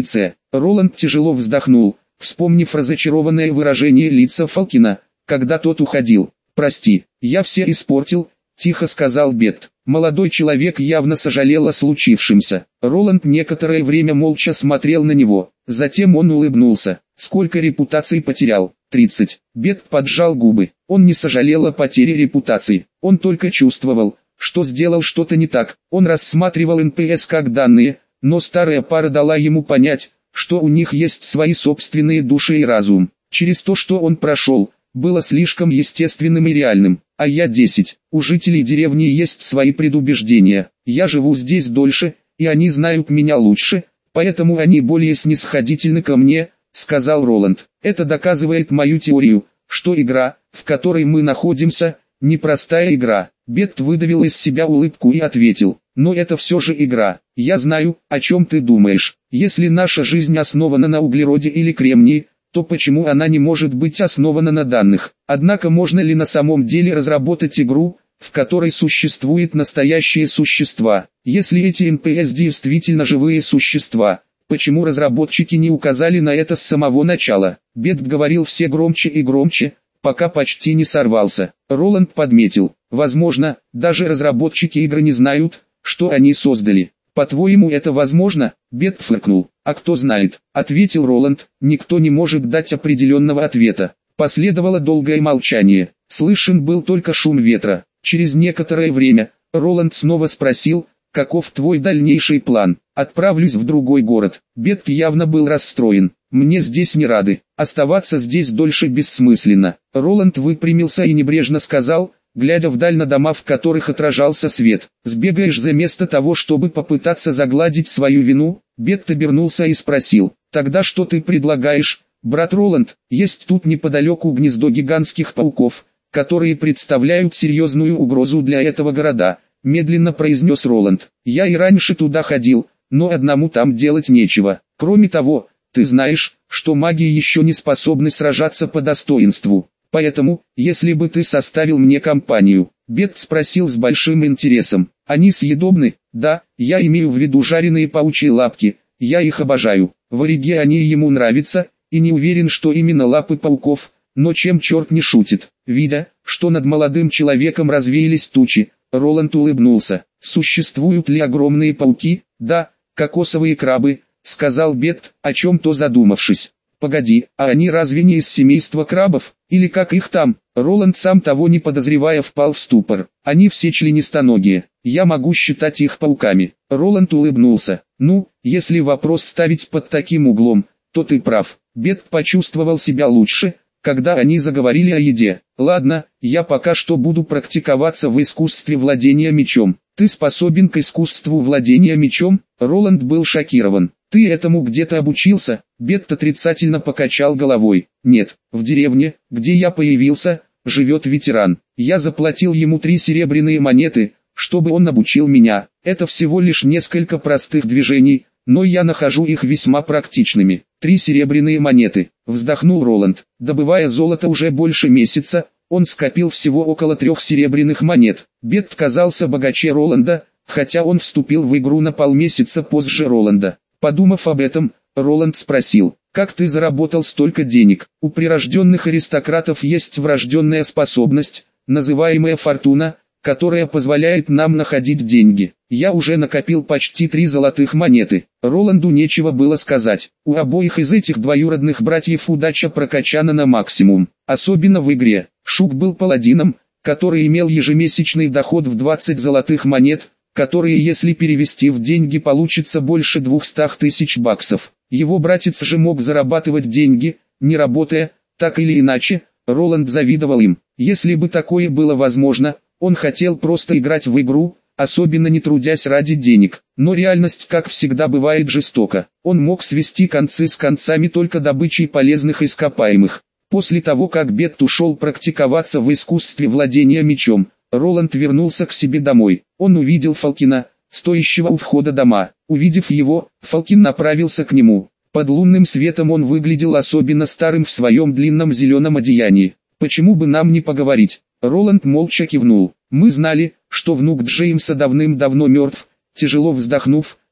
Роланд тяжело вздохнул, вспомнив разочарованное выражение лица Фалкина, когда тот уходил. «Прости, я все испортил», — тихо сказал Бет. Молодой человек явно сожалел о случившемся. Роланд некоторое время молча смотрел на него, затем он улыбнулся. «Сколько репутаций потерял?» «тридцать». Бет поджал губы. Он не сожалел о потере репутации, он только чувствовал, что сделал что-то не так. Он рассматривал эн пэ эс как данные, но старая пара дала ему понять, что у них есть свои собственные души и разум. Через то, что он прошел, было слишком естественным и реальным. А я десять. У жителей деревни есть свои предубеждения. Я живу здесь дольше, и они знают меня лучше, поэтому они более снисходительны ко мне, сказал Роланд. Это доказывает мою теорию, что игра, в которой мы находимся, непростая игра. Бет выдавил из себя улыбку и ответил: но это все же игра. Я знаю, о чем ты думаешь. Если наша жизнь основана на углероде или кремнии, то почему она не может быть основана на данных? Однако можно ли на самом деле разработать игру, в которой существуют настоящие существа? Если эти эн пэ эс действительно живые существа, почему разработчики не указали на это с самого начала? Бет говорил все громче и громче, пока почти не сорвался. Роланд подметил: возможно, даже разработчики игры не знают, что они создали. «По-твоему, это возможно?» Бет фыркнул. «А кто знает?» — ответил Роланд. «Никто не может дать определенного ответа». Последовало долгое молчание. Слышен был только шум ветра. Через некоторое время Роланд снова спросил: «Каков твой дальнейший план?» «Отправлюсь в другой город». Бет явно был расстроен. «Мне здесь не рады. Оставаться здесь дольше бессмысленно». Роланд выпрямился и небрежно сказал, глядя вдаль на дома, в которых отражался свет: «Сбегаешь за место того, чтобы попытаться загладить свою вину?» Бет обернулся и спросил: «Тогда что ты предлагаешь, брат Роланд?» «Есть тут неподалеку гнездо гигантских пауков, которые представляют серьезную угрозу для этого города», медленно произнес Роланд. «Я и раньше туда ходил, но одному там делать нечего. Кроме того, ты знаешь, что маги еще не способны сражаться по достоинству. Поэтому, если бы ты составил мне компанию». Бет спросил с большим интересом: «Они съедобны?» «Да, я имею в виду жареные паучьи лапки, я их обожаю». В Ориге они ему нравятся, и не уверен, что именно лапы пауков, но чем черт не шутит. Видя, что над молодым человеком развеялись тучи, Роланд улыбнулся. «Существуют ли огромные пауки?» «Да, кокосовые крабы», — сказал Бет, о чем-то задумавшись. «Погоди, а они разве не из семейства крабов, или как их там?» Роланд, сам того не подозревая, впал в ступор. «Они все членистоногие, я могу считать их пауками». Роланд улыбнулся. «Ну, если вопрос ставить под таким углом, то ты прав». Бет почувствовал себя лучше, когда они заговорили о еде. «Ладно, я пока что буду практиковаться в искусстве владения мечом». «Ты способен к искусству владения мечом?» Роланд был шокирован. «Ты этому где-то обучился?» Бет отрицательно покачал головой. «Нет, в деревне, где я появился, живет ветеран. Я заплатил ему три серебряные монеты, чтобы он обучил меня. Это всего лишь несколько простых движений, но я нахожу их весьма практичными». «Три серебряные монеты», — вздохнул Роланд. Добывая золото уже больше месяца, он скопил всего около трех серебряных монет. Бет казался богаче Роланда, хотя он вступил в игру на полмесяца позже Роланда. Подумав об этом, Роланд спросил: «Как ты заработал столько денег?» «У прирожденных аристократов есть врожденная способность, называемая фортуна, которая позволяет нам находить деньги. Я уже накопил почти три золотых монеты». Роланду нечего было сказать. У обоих из этих двоюродных братьев удача прокачана на максимум, особенно в игре. Шук был паладином, который имел ежемесячный доход в двадцать золотых монет, которые, если перевести в деньги, получится больше двухсот тысяч баксов. Его братец же мог зарабатывать деньги, не работая. Так или иначе, Роланд завидовал им. Если бы такое было возможно, он хотел просто играть в игру, особенно не трудясь ради денег. Но реальность, как всегда, бывает жестока. Он мог свести концы с концами только добычей полезных ископаемых. После того, как Бет ушел практиковаться в искусстве владения мечом, Роланд вернулся к себе домой. Он увидел Фалкина, стоящего у входа дома. Увидев его, Фалкин направился к нему. Под лунным светом он выглядел особенно старым в своем длинном зеленом одеянии. «Почему бы нам не поговорить?» Роланд молча кивнул. «Мы знали, что внук Джеймса давным-давно мертв», тяжело вздохнув,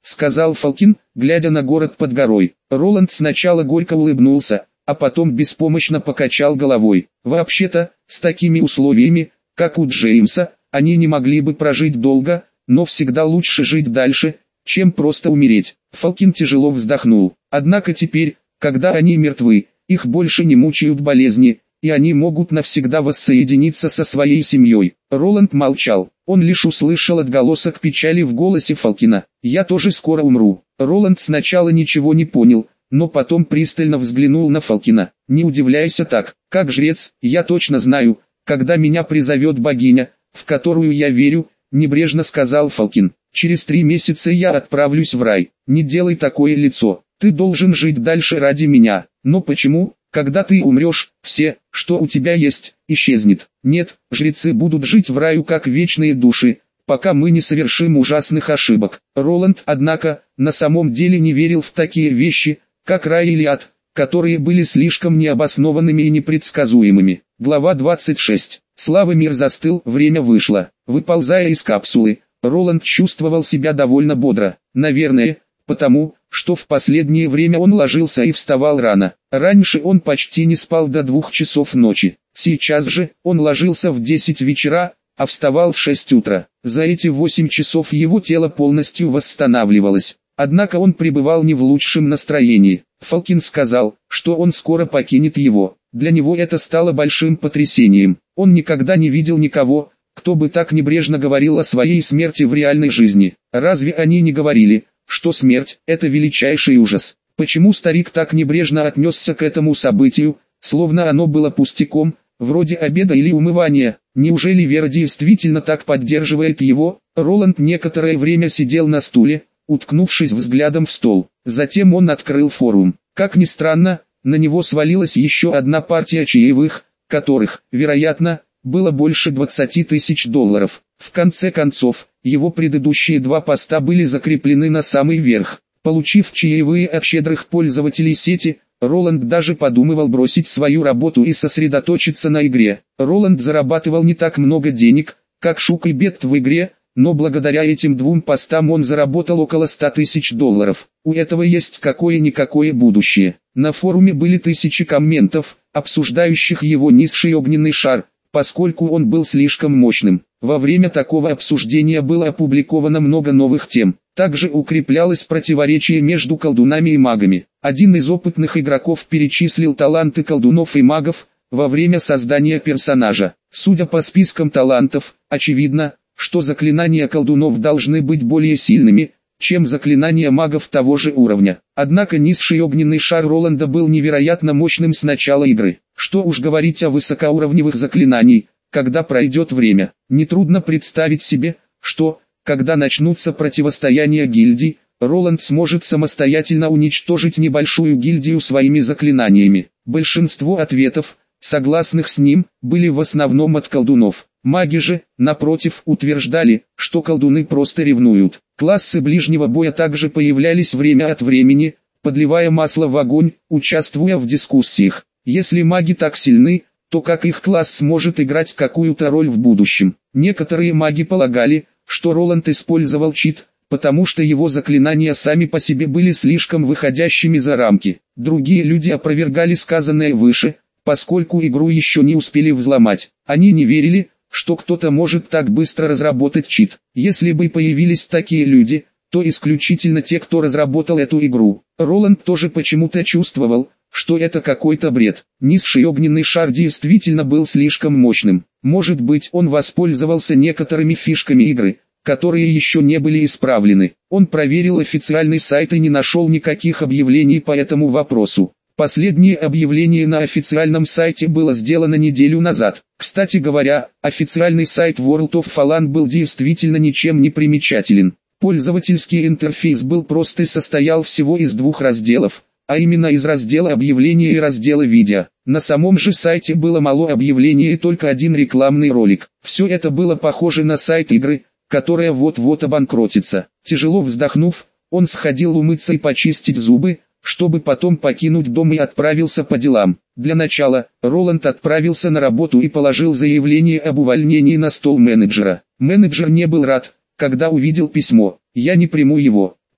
сказал Фалкин, глядя на город под горой. Роланд сначала горько улыбнулся, а потом беспомощно покачал головой. Вообще-то, с такими условиями, как у Джеймса, они не могли бы прожить долго, но всегда лучше жить дальше, чем просто умереть. Фалкин тяжело вздохнул. Однако теперь, когда они мертвы, их больше не мучают болезни, и они могут навсегда воссоединиться со своей семьей. Роланд молчал. Он лишь услышал отголосок печали в голосе Фалкина. «Я тоже скоро умру». Роланд сначала ничего не понял, но потом пристально взглянул на Фалкина. «Не удивляйся так, как жрец, я точно знаю, когда меня призовет богиня, в которую я верю», небрежно сказал Фалкин. «Через три месяца я отправлюсь в рай. Не делай такое лицо. Ты должен жить дальше ради меня. Но почему, когда ты умрешь, все, что у тебя есть, исчезнет? Нет, жрецы будут жить в раю как вечные души, пока мы не совершим ужасных ошибок». Роланд, однако, на самом деле не верил в такие вещи, как рай или ад, которые были слишком необоснованными и непредсказуемыми. Глава двадцать шесть. Слава мир застыл, время вышло. Выползая из капсулы, Роланд чувствовал себя довольно бодро. Наверное, потому, что в последнее время он ложился и вставал рано. Раньше он почти не спал до двух часов ночи. Сейчас же, он ложился в десять вечера, а вставал в шесть утра. За эти восемь часов его тело полностью восстанавливалось. Однако он пребывал не в лучшем настроении. Фалкин сказал, что он скоро покинет его. Для него это стало большим потрясением. Он никогда не видел никого, кто бы так небрежно говорил о своей смерти в реальной жизни. Разве они не говорили, что смерть – это величайший ужас? Почему старик так небрежно отнесся к этому событию, словно оно было пустяком, вроде обеда или умывания? Неужели Вера действительно так поддерживает его? Роланд некоторое время сидел на стуле, уткнувшись взглядом в стол. Затем он открыл форум. Как ни странно, на него свалилась еще одна партия чаевых, которых, вероятно, было больше двадцати тысяч долларов. В конце концов, его предыдущие два поста были закреплены на самый верх. Получив чаевые от щедрых пользователей сети, Роланд даже подумывал бросить свою работу и сосредоточиться на игре. Роланд зарабатывал не так много денег, как Шук и Бет в игре, но благодаря этим двум постам он заработал около ста тысяч долларов. У этого есть какое-никакое будущее. На форуме были тысячи комментов, обсуждающих его низший огненный шар, поскольку он был слишком мощным. Во время такого обсуждения было опубликовано много новых тем. Также укреплялось противоречие между колдунами и магами. Один из опытных игроков перечислил таланты колдунов и магов во время создания персонажа. Судя по спискам талантов, очевидно, что заклинания колдунов должны быть более сильными, чем заклинания магов того же уровня. Однако низший огненный шар Роланда был невероятно мощным с начала игры. Что уж говорить о высокоуровневых заклинаниях, когда пройдет время. Нетрудно представить себе, что, когда начнутся противостояния гильдий, Роланд сможет самостоятельно уничтожить небольшую гильдию своими заклинаниями. Большинство ответов, согласных с ним, были в основном от колдунов. Маги же, напротив, утверждали, что колдуны просто ревнуют. Классы ближнего боя также появлялись время от времени, подливая масло в огонь, участвуя в дискуссиях. Если маги так сильны, то как их класс сможет играть какую-то роль в будущем? Некоторые маги полагали, что Роланд использовал чит, потому что его заклинания сами по себе были слишком выходящими за рамки. Другие люди опровергали сказанное выше, поскольку игру еще не успели взломать. Они не верили, что кто-то может так быстро разработать чит. Если бы появились такие люди, то исключительно те, кто разработал эту игру. Роланд тоже почему-то чувствовал, что это какой-то бред. Низший огненный шар действительно был слишком мощным. Может быть, он воспользовался некоторыми фишками игры, которые еще не были исправлены. Он проверил официальный сайт и не нашел никаких объявлений по этому вопросу. Последнее объявление на официальном сайте было сделано неделю назад. Кстати говоря, официальный сайт World of Fallen был действительно ничем не примечателен. Пользовательский интерфейс был прост и состоял всего из двух разделов, а именно из раздела объявления и раздела видео. На самом же сайте было мало объявлений и только один рекламный ролик. Все это было похоже на сайт игры, которая вот-вот обанкротится. Тяжело вздохнув, он сходил умыться и почистить зубы, чтобы потом покинуть дом и отправился по делам. Для начала, Роланд отправился на работу и положил заявление об увольнении на стол менеджера. Менеджер не был рад, когда увидел письмо. «Я не приму его.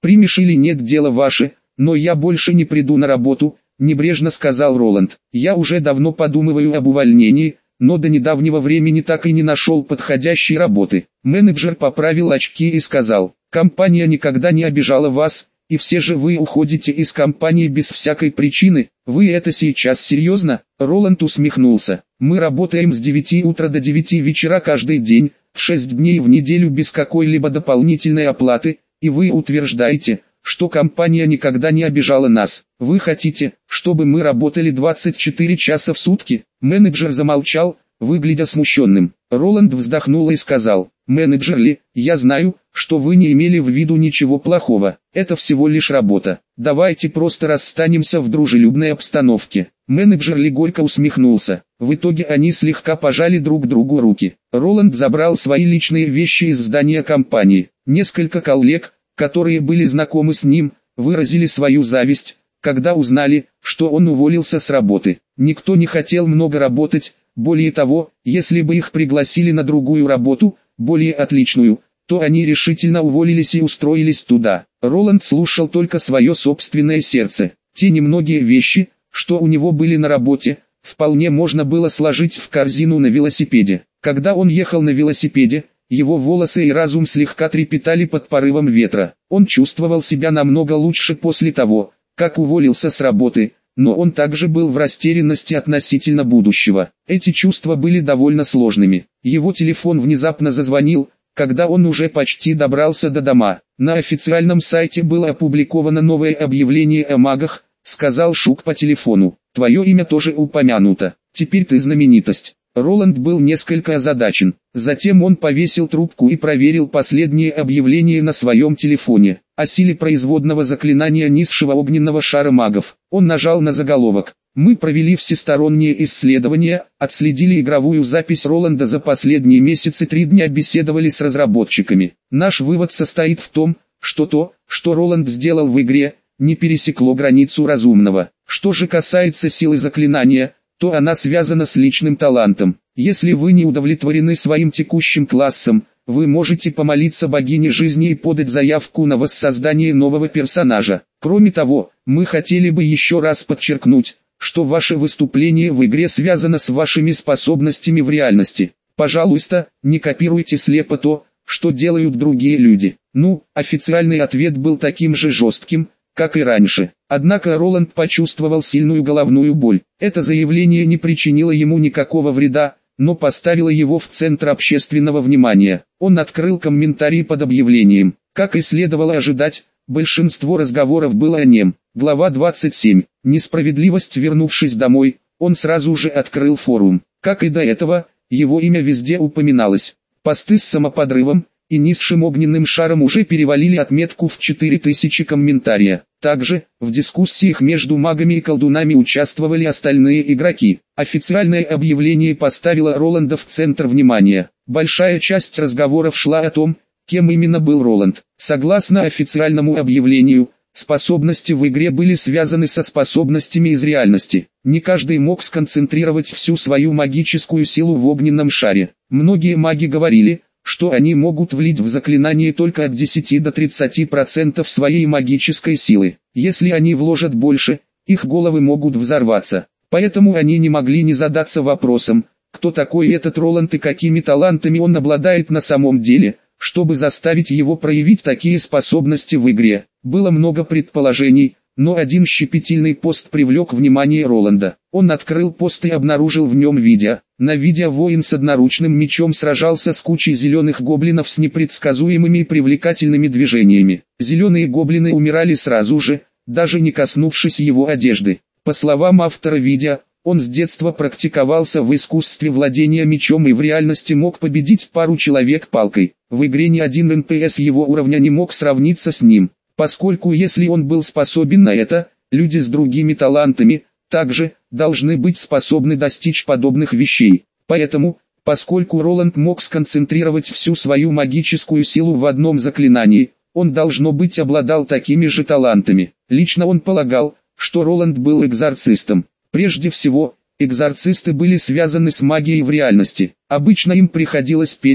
Примешь или нет, дело ваше, но я больше не приду на работу, небрежно сказал Роланд. Я уже давно подумываю об увольнении, но до недавнего времени так и не нашел подходящей работы. Менеджер поправил очки и сказал: компания никогда не обижала вас, и все же вы уходите из компании без всякой причины. Вы это сейчас серьезно? Роланд усмехнулся. Мы работаем с девяти утра до девяти вечера каждый день, шесть дней в неделю без какой-либо дополнительной оплаты, и вы утверждаете, что компания никогда не обижала нас. Вы хотите, чтобы мы работали двадцать четыре часа в сутки? Менеджер замолчал, выглядя смущенным. Роланд вздохнул и сказал: менеджер Ли, я знаю, что вы не имели в виду ничего плохого. Это всего лишь работа. Давайте просто расстанемся в дружелюбной обстановке. Менеджер Ли горько усмехнулся. В итоге они слегка пожали друг другу руки. Роланд забрал свои личные вещи из здания компании. Несколько коллег, которые были знакомы с ним, выразили свою зависть, когда узнали, что он уволился с работы. Никто не хотел много работать, более того, если бы их пригласили на другую работу, более отличную, то они решительно уволились и устроились туда. Роланд слушал только свое собственное сердце. Те немногие вещи, что у него были на работе, вполне можно было сложить в корзину на велосипеде. Когда он ехал на велосипеде, его волосы и разум слегка трепетали под порывом ветра. Он чувствовал себя намного лучше после того, как уволился с работы, но он также был в растерянности относительно будущего. Эти чувства были довольно сложными. Его телефон внезапно зазвонил, когда он уже почти добрался до дома. На официальном сайте было опубликовано новое объявление о магах, сказал Шук по телефону. Твое имя тоже упомянуто. Теперь ты знаменитость. Роланд был несколько озадачен. Затем он повесил трубку и проверил последнее объявление на своем телефоне. О силе производного заклинания низшего огненного шара магов. Он нажал на заголовок. Мы провели всестороннее исследование, отследили игровую запись Роланда за последние месяцы, три дня беседовали с разработчиками. Наш вывод состоит в том, что то, что Роланд сделал в игре, не пересекло границу разумного. Что же касается силы заклинания, то она связана с личным талантом. Если вы не удовлетворены своим текущим классом, вы можете помолиться богине жизни и подать заявку на воссоздание нового персонажа. Кроме того, мы хотели бы еще раз подчеркнуть, что ваше выступление в игре связано с вашими способностями в реальности. Пожалуйста, не копируйте слепо то, что делают другие люди. Ну, официальный ответ был таким же жестким, как и раньше. Однако Роланд почувствовал сильную головную боль. Это заявление не причинило ему никакого вреда, но поставило его в центр общественного внимания. Он открыл комментарий под объявлением. Как и следовало ожидать, большинство разговоров было о нем. Глава двадцать семь. Несправедливость. Вернувшись домой, он сразу же открыл форум. Как и до этого, его имя везде упоминалось. Посты с самоподрывом и низшим огненным шаром уже перевалили отметку в четыре тысячи комментариев. Также, в дискуссиях между магами и колдунами участвовали остальные игроки. Официальное объявление поставило Роланда в центр внимания. Большая часть разговоров шла о том, кем именно был Роланд. Согласно официальному объявлению, способности в игре были связаны со способностями из реальности. Не каждый мог сконцентрировать всю свою магическую силу в огненном шаре. Многие маги говорили, что они могут влить в заклинание только от десяти до тридцати процентов своей магической силы. Если они вложат больше, их головы могут взорваться. Поэтому они не могли не задаться вопросом, кто такой этот Роланд и какими талантами он обладает на самом деле, чтобы заставить его проявить такие способности в игре. Было много предположений, но один щепетильный пост привлек внимание Роланда. Он открыл пост и обнаружил в нем видео. На видео воин с одноручным мечом сражался с кучей зеленых гоблинов с непредсказуемыми и привлекательными движениями. Зеленые гоблины умирали сразу же, даже не коснувшись его одежды. По словам автора видео, он с детства практиковался в искусстве владения мечом и в реальности мог победить пару человек палкой. В игре ни один эн пи эс его уровня не мог сравниться с ним, поскольку если он был способен на это, люди с другими талантами также должны быть способны достичь подобных вещей. Поэтому, поскольку Роланд мог сконцентрировать всю свою магическую силу в одном заклинании, он должно быть обладал такими же талантами. Лично он полагал, что Роланд был экзорцистом. Прежде всего, экзорцисты были связаны с магией в реальности. Обычно им приходилось петь,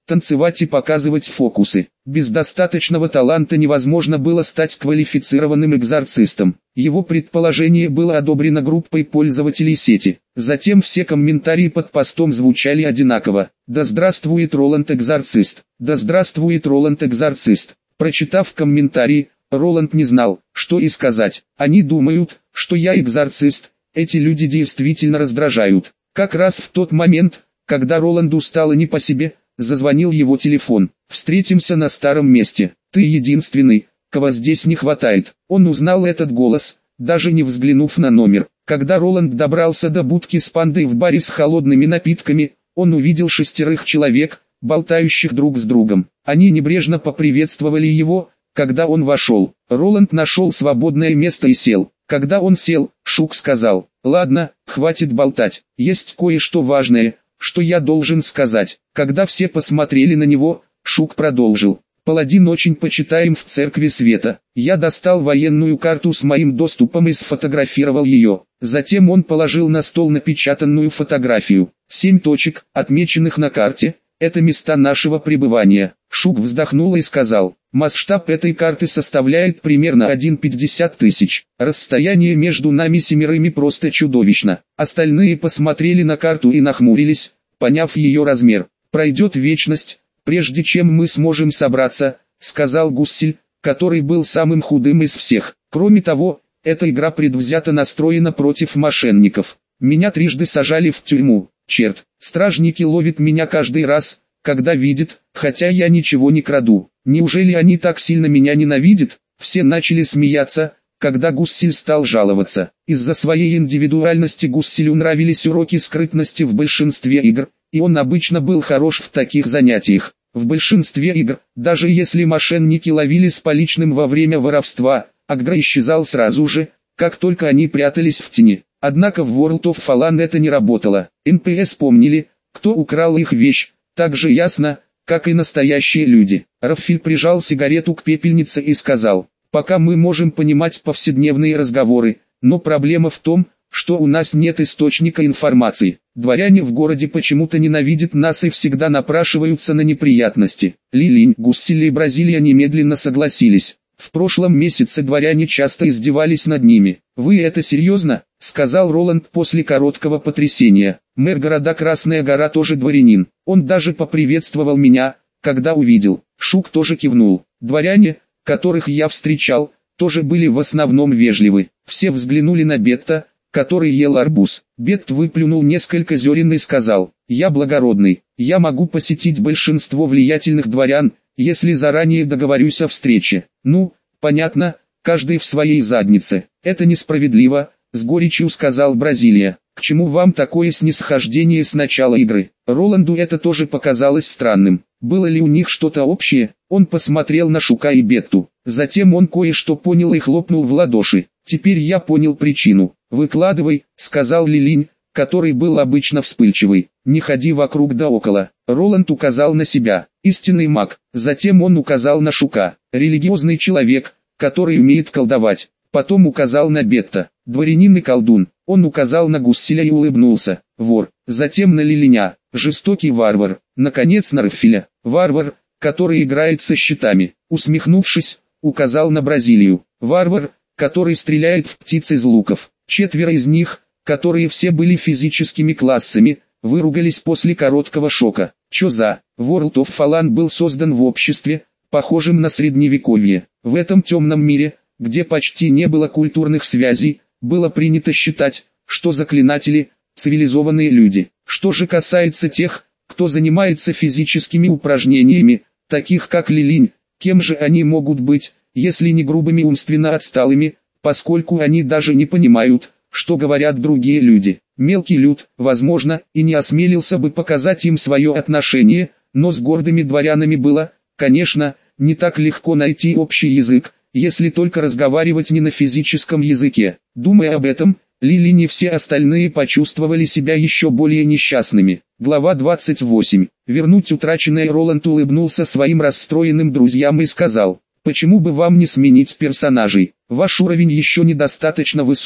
танцевать и показывать фокусы. Без достаточного таланта невозможно было стать квалифицированным экзорцистом. Его предположение было одобрено группой пользователей сети. Затем все комментарии под постом звучали одинаково. «Да здравствует Роланд-экзорцист! Да здравствует Роланд-экзорцист!» Прочитав комментарии, Роланд не знал, что и сказать. «Они думают, что я экзорцист. Эти люди действительно раздражают». Как раз в тот момент, когда Роланду стало не по себе, зазвонил его телефон. «Встретимся на старом месте. Ты единственный, кого здесь не хватает». Он узнал этот голос, даже не взглянув на номер. Когда Роланд добрался до будки с пандой в баре с холодными напитками, он увидел шестерых человек, болтающих друг с другом. Они небрежно поприветствовали его, когда он вошел. Роланд нашел свободное место и сел. Когда он сел, Шук сказал: «Ладно, хватит болтать, есть кое-что важное, что я должен сказать». Когда все посмотрели на него, Шук продолжил: «Паладин очень почитаем в Церкви Света. Я достал военную карту с моим доступом и сфотографировал ее». Затем он положил на стол напечатанную фотографию. Семь точек, отмеченных на карте, это места нашего пребывания. Шук вздохнул и сказал: «Масштаб этой карты составляет примерно один целых пятьдесят тысяч. Расстояние между нами семерыми просто чудовищно». Остальные посмотрели на карту и нахмурились, поняв ее размер. «Пройдет вечность, прежде чем мы сможем собраться», — сказал Гуссель, который был самым худым из всех. «Кроме того, эта игра предвзято настроена против мошенников. Меня трижды сажали в тюрьму. Черт, стражники ловят меня каждый раз, когда видят, хотя я ничего не краду. Неужели они так сильно меня ненавидят?» Все начали смеяться, когда Гуссель стал жаловаться. Из-за своей индивидуальности Гусселю нравились уроки скрытности в большинстве игр, и он обычно был хорош в таких занятиях. В большинстве игр, даже если мошенники ловили с поличным во время воровства, Агра исчезал сразу же, как только они прятались в тени. Однако в World of Fallen это не работало. эн пи эс помнили, кто украл их вещь, так же ясно, как и настоящие люди. Раффиль прижал сигарету к пепельнице и сказал: «Пока мы можем понимать повседневные разговоры, но проблема в том, что у нас нет источника информации. Дворяне в городе почему-то ненавидят нас и всегда напрашиваются на неприятности». Лилинь, Гуссель и Бразилия немедленно согласились. В прошлом месяце дворяне часто издевались над ними. «Вы это серьезно?» — сказал Роланд после короткого потрясения. «Мэр города Красная Гора тоже дворянин. Он даже поприветствовал меня, когда увидел». Шук тоже кивнул. «Дворяне, которых я встречал, тоже были в основном вежливы». Все взглянули на Бетта, который ел арбуз. Бетт выплюнул несколько зерен и сказал: «Я благородный, я могу посетить большинство влиятельных дворян, если заранее договорюсь о встрече». «Ну, понятно, каждый в своей заднице. Это несправедливо», — с горечью сказал Бразилия. «К чему вам такое снисхождение с начала игры?» Роланду это тоже показалось странным. Было ли у них что-то общее? Он посмотрел на Шука и Бетту. Затем он кое-что понял и хлопнул в ладоши. «Теперь я понял причину». «Выкладывай», — сказал Лилинь, который был обычно вспыльчивый. «Не ходи вокруг да около». Роланд указал на себя. «Истинный маг». Затем он указал на Шука. «Религиозный человек, который умеет колдовать». Потом указал на Бетта. «Дворянин и колдун». Он указал на Гусселя и улыбнулся. «Вор». Затем на Лилиня. «Жестокий варвар». Наконец на Раффиля. «Варвар, который играет со щитами». Усмехнувшись, указал на Бразилию. «Варвар, который стреляет в птиц из луков». Четверо из них, которые все были физическими классами, выругались после короткого шока. Чё за? World of Fallen был создан в обществе, похожем на средневековье. В этом темном мире, где почти не было культурных связей, было принято считать, что заклинатели – цивилизованные люди. Что же касается тех, кто занимается физическими упражнениями, таких как Лилинь, кем же они могут быть, если не грубыми умственно отсталыми, поскольку они даже не понимают, что говорят другие люди. Мелкий люд, возможно, и не осмелился бы показать им свое отношение, но с гордыми дворянами было, конечно, не так легко найти общий язык, если только разговаривать не на физическом языке. Думая об этом, Лилинь и все остальные почувствовали себя еще более несчастными. Глава двадцать восемь. Вернуть утраченное. Роланд улыбнулся своим расстроенным друзьям и сказал: «Почему бы вам не сменить персонажей? Ваш уровень еще недостаточно высок».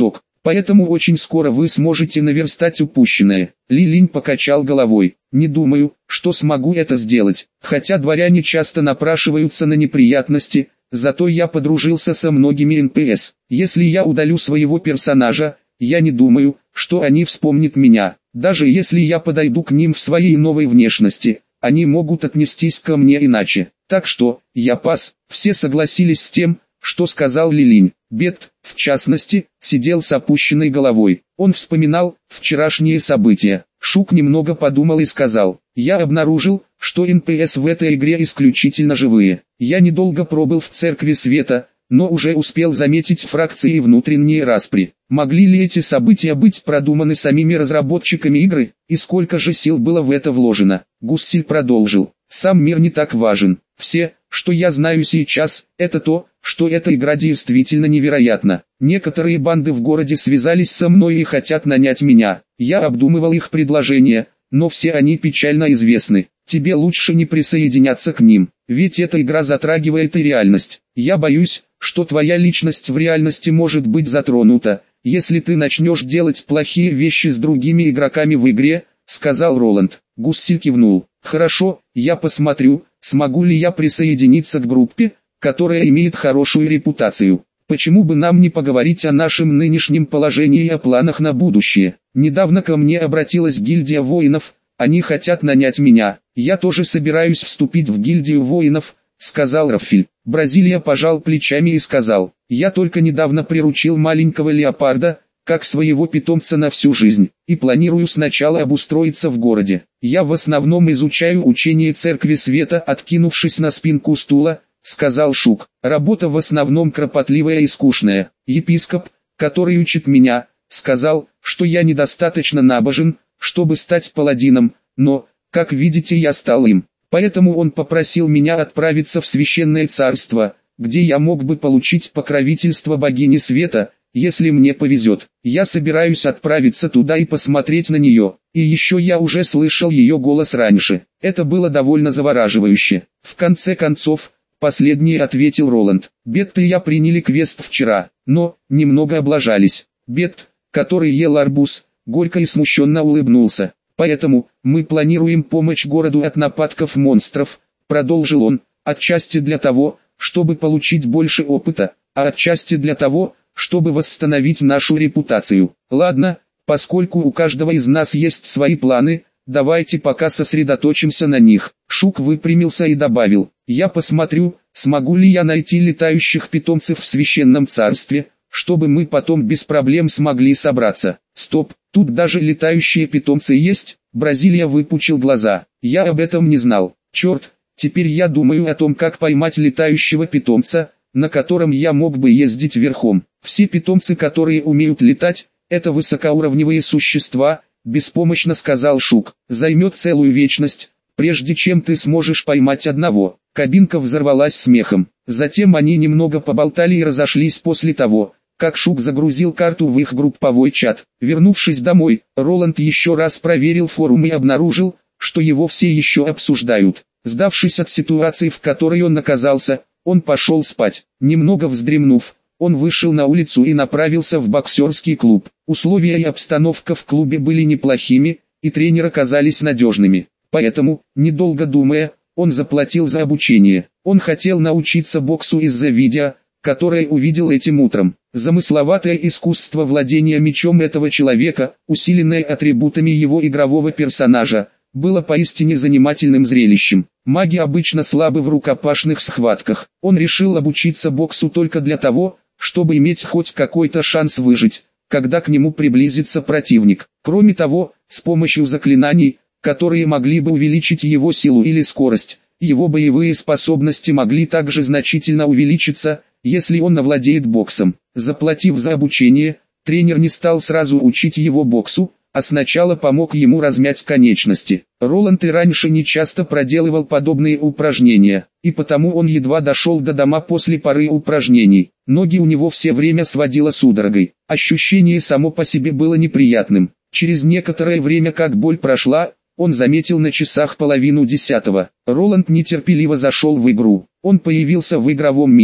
Поэтому очень скоро вы сможете наверстать упущенное. Ли Линь покачал головой. Не думаю, что смогу это сделать. Хотя дворяне часто напрашиваются на неприятности, зато я подружился со многими эн пэ эс. Если я удалю своего персонажа, я не думаю, что они вспомнят меня. Даже если я подойду к ним в своей новой внешности, они могут отнестись ко мне иначе. Так что, я пас. Все согласились с тем, что сказал Ли Линь. Бет, в частности, сидел с опущенной головой. Он вспоминал вчерашние события. Шук немного подумал и сказал: «Я обнаружил, что эн пэ эс в этой игре исключительно живые. Я недолго пробыл в Церкви Света, но уже успел заметить фракции и внутренние распри. Могли ли эти события быть продуманы самими разработчиками игры, и сколько же сил было в это вложено?» Гуссель продолжил: «Сам мир не так важен. Все, что я знаю сейчас, это то, что эта игра действительно невероятна. Некоторые банды в городе связались со мной и хотят нанять меня. Я обдумывал их предложения, но все они печально известны. Тебе лучше не присоединяться к ним, ведь эта игра затрагивает и реальность. Я боюсь, что твоя личность в реальности может быть затронута, если ты начнешь делать плохие вещи с другими игроками в игре», — сказал Роланд. Гуссель кивнул. «Хорошо, я посмотрю, смогу ли я присоединиться к группе, которая имеет хорошую репутацию. Почему бы нам не поговорить о нашем нынешнем положении и о планах на будущее? Недавно ко мне обратилась гильдия воинов, они хотят нанять меня. Я тоже собираюсь вступить в гильдию воинов», — сказал Рафиль. Бразилия пожал плечами и сказал: «Я только недавно приручил маленького леопарда, как своего питомца на всю жизнь, и планирую сначала обустроиться в городе. Я в основном изучаю учение Церкви Света», — откинувшись на спинку стула, сказал Шук. «Работа в основном кропотливая и скучная. Епископ, который учит меня, сказал, что я недостаточно набожен, чтобы стать паладином, но, как видите, я стал им. Поэтому он попросил меня отправиться в Священное Царство, где я мог бы получить покровительство богини света, если мне повезет. Я собираюсь отправиться туда и посмотреть на нее. И еще я уже слышал ее голос раньше. Это было довольно завораживающе. В конце концов, последний ответил Роланд. Бет и я приняли квест вчера, но немного облажались. Бет, который ел арбуз, горько и смущенно улыбнулся. Поэтому мы планируем помочь городу от нападков монстров, продолжил он, отчасти для того, чтобы получить больше опыта, а отчасти для того, чтобы восстановить нашу репутацию. Ладно, поскольку у каждого из нас есть свои планы, давайте пока сосредоточимся на них. Шук выпрямился и добавил: «Я посмотрю, смогу ли я найти летающих питомцев в Священном Царстве, чтобы мы потом без проблем смогли собраться». «Стоп, тут даже летающие питомцы есть?» Бразилия выпучил глаза. «Я об этом не знал. Черт, теперь я думаю о том, как поймать летающего питомца, на котором я мог бы ездить верхом. Все питомцы, которые умеют летать, это высокоуровневые существа», — беспомощно сказал Шук. «Займет целую вечность, прежде чем ты сможешь поймать одного». Кабинка взорвалась смехом. Затем они немного поболтали и разошлись после того, как Шук загрузил карту в их групповой чат. Вернувшись домой, Роланд еще раз проверил форум и обнаружил, что его все еще обсуждают. Сдавшись от ситуации, в которой он оказался, он пошел спать. Немного вздремнув, он вышел на улицу и направился в боксерский клуб. Условия и обстановка в клубе были неплохими, и тренеры казались надежными. Поэтому, недолго думая, он заплатил за обучение. Он хотел научиться боксу из-за видео, которое увидел этим утром. Замысловатое искусство владения мечом этого человека, усиленное атрибутами его игрового персонажа, было поистине занимательным зрелищем. Маги обычно слабы в рукопашных схватках. Он решил обучиться боксу только для того, чтобы иметь хоть какой-то шанс выжить, когда к нему приблизится противник. Кроме того, с помощью заклинаний, которые могли бы увеличить его силу или скорость, его боевые способности могли также значительно увеличиться, если он овладеет боксом. Заплатив за обучение, тренер не стал сразу учить его боксу, а сначала помог ему размять конечности. Роланд и раньше не часто проделывал подобные упражнения, и потому он едва дошел до дома после пары упражнений. Ноги у него все время сводило судорогой. Ощущение само по себе было неприятным. Через некоторое время, как боль прошла, он заметил на часах половину десятого. Роланд нетерпеливо зашел в игру. Он появился в игровом мире,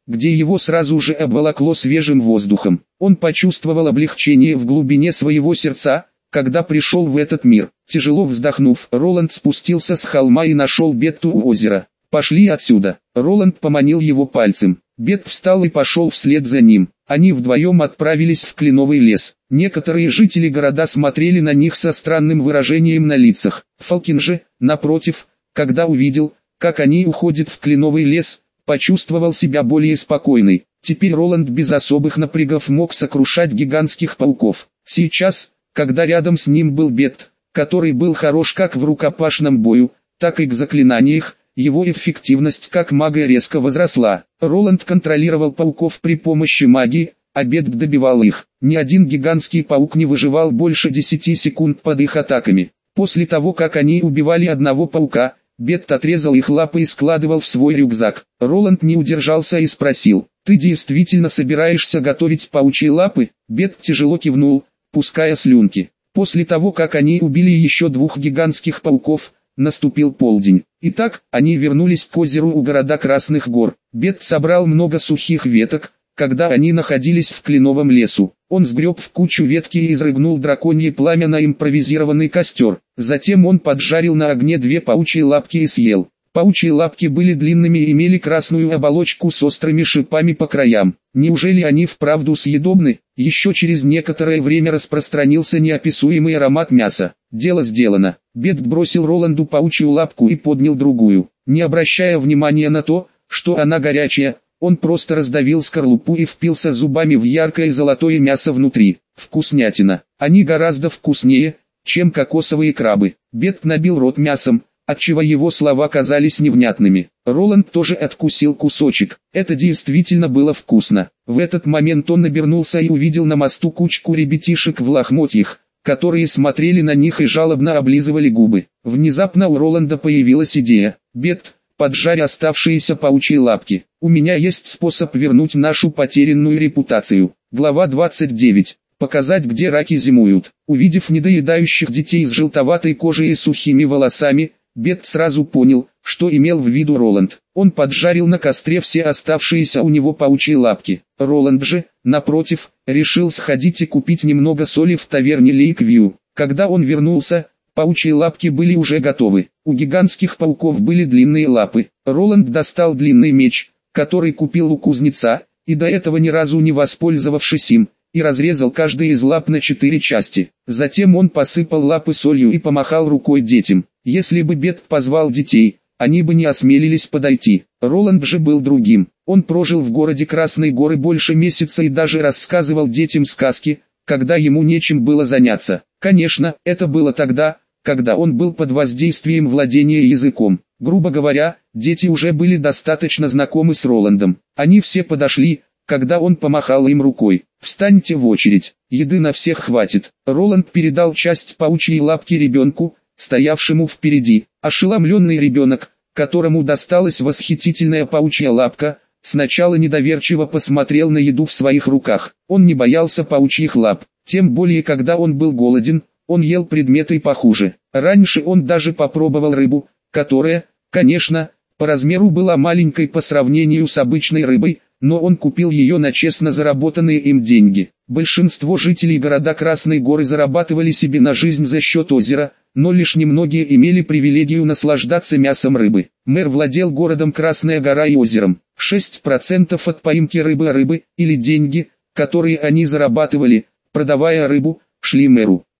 где его сразу же обволокло свежим воздухом. Он почувствовал облегчение в глубине своего сердца, когда пришел в этот мир. Тяжело вздохнув, Роланд спустился с холма и нашел Бетту у озера. «Пошли отсюда!» Роланд поманил его пальцем. Бетт встал и пошел вслед за ним. Они вдвоем отправились в кленовый лес. Некоторые жители города смотрели на них со странным выражением на лицах. Фалкин же, напротив, когда увидел, как они уходят в кленовый лес, почувствовал себя более спокойный. Теперь Роланд без особых напрягов мог сокрушать гигантских пауков. Сейчас, когда рядом с ним был Бетт, который был хорош как в рукопашном бою, так и к заклинаниях, его эффективность как мага резко возросла. Роланд контролировал пауков при помощи магии, а Бетт добивал их. Ни один гигантский паук не выживал больше десяти секунд под их атаками. После того, как они убивали одного паука, Бетт отрезал их лапы и складывал в свой рюкзак. Роланд не удержался и спросил: «Ты действительно собираешься готовить паучьи лапы?» Бетт тяжело кивнул, пуская слюнки. После того, как они убили еще двух гигантских пауков, наступил полдень. Итак, они вернулись к озеру у города Красных гор. Бетт собрал много сухих веток, когда они находились в кленовом лесу. Он сгреб в кучу ветки и изрыгнул драконье пламя на импровизированный костер. Затем он поджарил на огне две паучьи лапки и съел. Паучьи лапки были длинными и имели красную оболочку с острыми шипами по краям. Неужели они вправду съедобны? Еще через некоторое время распространился неописуемый аромат мяса. Дело сделано. Бетт бросил Роланду паучью лапку и поднял другую. Не обращая внимания на то, что она горячая, он просто раздавил скорлупу и впился зубами в яркое золотое мясо внутри. Вкуснятина. Они гораздо вкуснее, чем кокосовые крабы. Бетт набил рот мясом, отчего его слова казались невнятными. Роланд тоже откусил кусочек. Это действительно было вкусно. В этот момент он обернулся и увидел на мосту кучку ребятишек в лохмотьях, которые смотрели на них и жалобно облизывали губы. Внезапно у Роланда появилась идея. «Бетт, поджарь оставшиеся паучьи лапки. У меня есть способ вернуть нашу потерянную репутацию». Глава двадцать девять. Показать, где раки зимуют. Увидев недоедающих детей с желтоватой кожей и сухими волосами, Бетт сразу понял, что имел в виду Роланд. Он поджарил на костре все оставшиеся у него паучьи лапки. Роланд же, напротив, решил сходить и купить немного соли в таверне Лейквью. Когда он вернулся, паучьи лапки были уже готовы. У гигантских пауков были длинные лапы. Роланд достал длинный меч, который купил у кузнеца, и до этого ни разу не воспользовавшись им, и разрезал каждый из лап на четыре части. Затем он посыпал лапы солью и помахал рукой детям. Если бы Бетт позвал детей, они бы не осмелились подойти. Роланд же был другим. Он прожил в городе Красной горы больше месяца и даже рассказывал детям сказки, когда ему нечем было заняться. Конечно, это было тогда, когда он был под воздействием владения языком. Грубо говоря, дети уже были достаточно знакомы с Роландом. Они все подошли, когда он помахал им рукой. «Встаньте в очередь, еды на всех хватит». Роланд передал часть паучьей лапки ребенку, стоявшему впереди. Ошеломленный ребенок, которому досталась восхитительная паучья лапка, сначала недоверчиво посмотрел на еду в своих руках. Он не боялся паучьих лап, тем более когда он был голоден, он ел предметы похуже. Раньше он даже попробовал рыбу, которая, конечно, по размеру была маленькой по сравнению с обычной рыбой, но он купил ее на честно заработанные им деньги. Большинство жителей города Красной горы зарабатывали себе на жизнь за счет озера, но лишь немногие имели привилегию наслаждаться мясом рыбы. Мэр владел городом Красная гора и озером. шесть процентов от поимки рыбы рыбы, или деньги, которые они зарабатывали, продавая рыбу, шли мэру.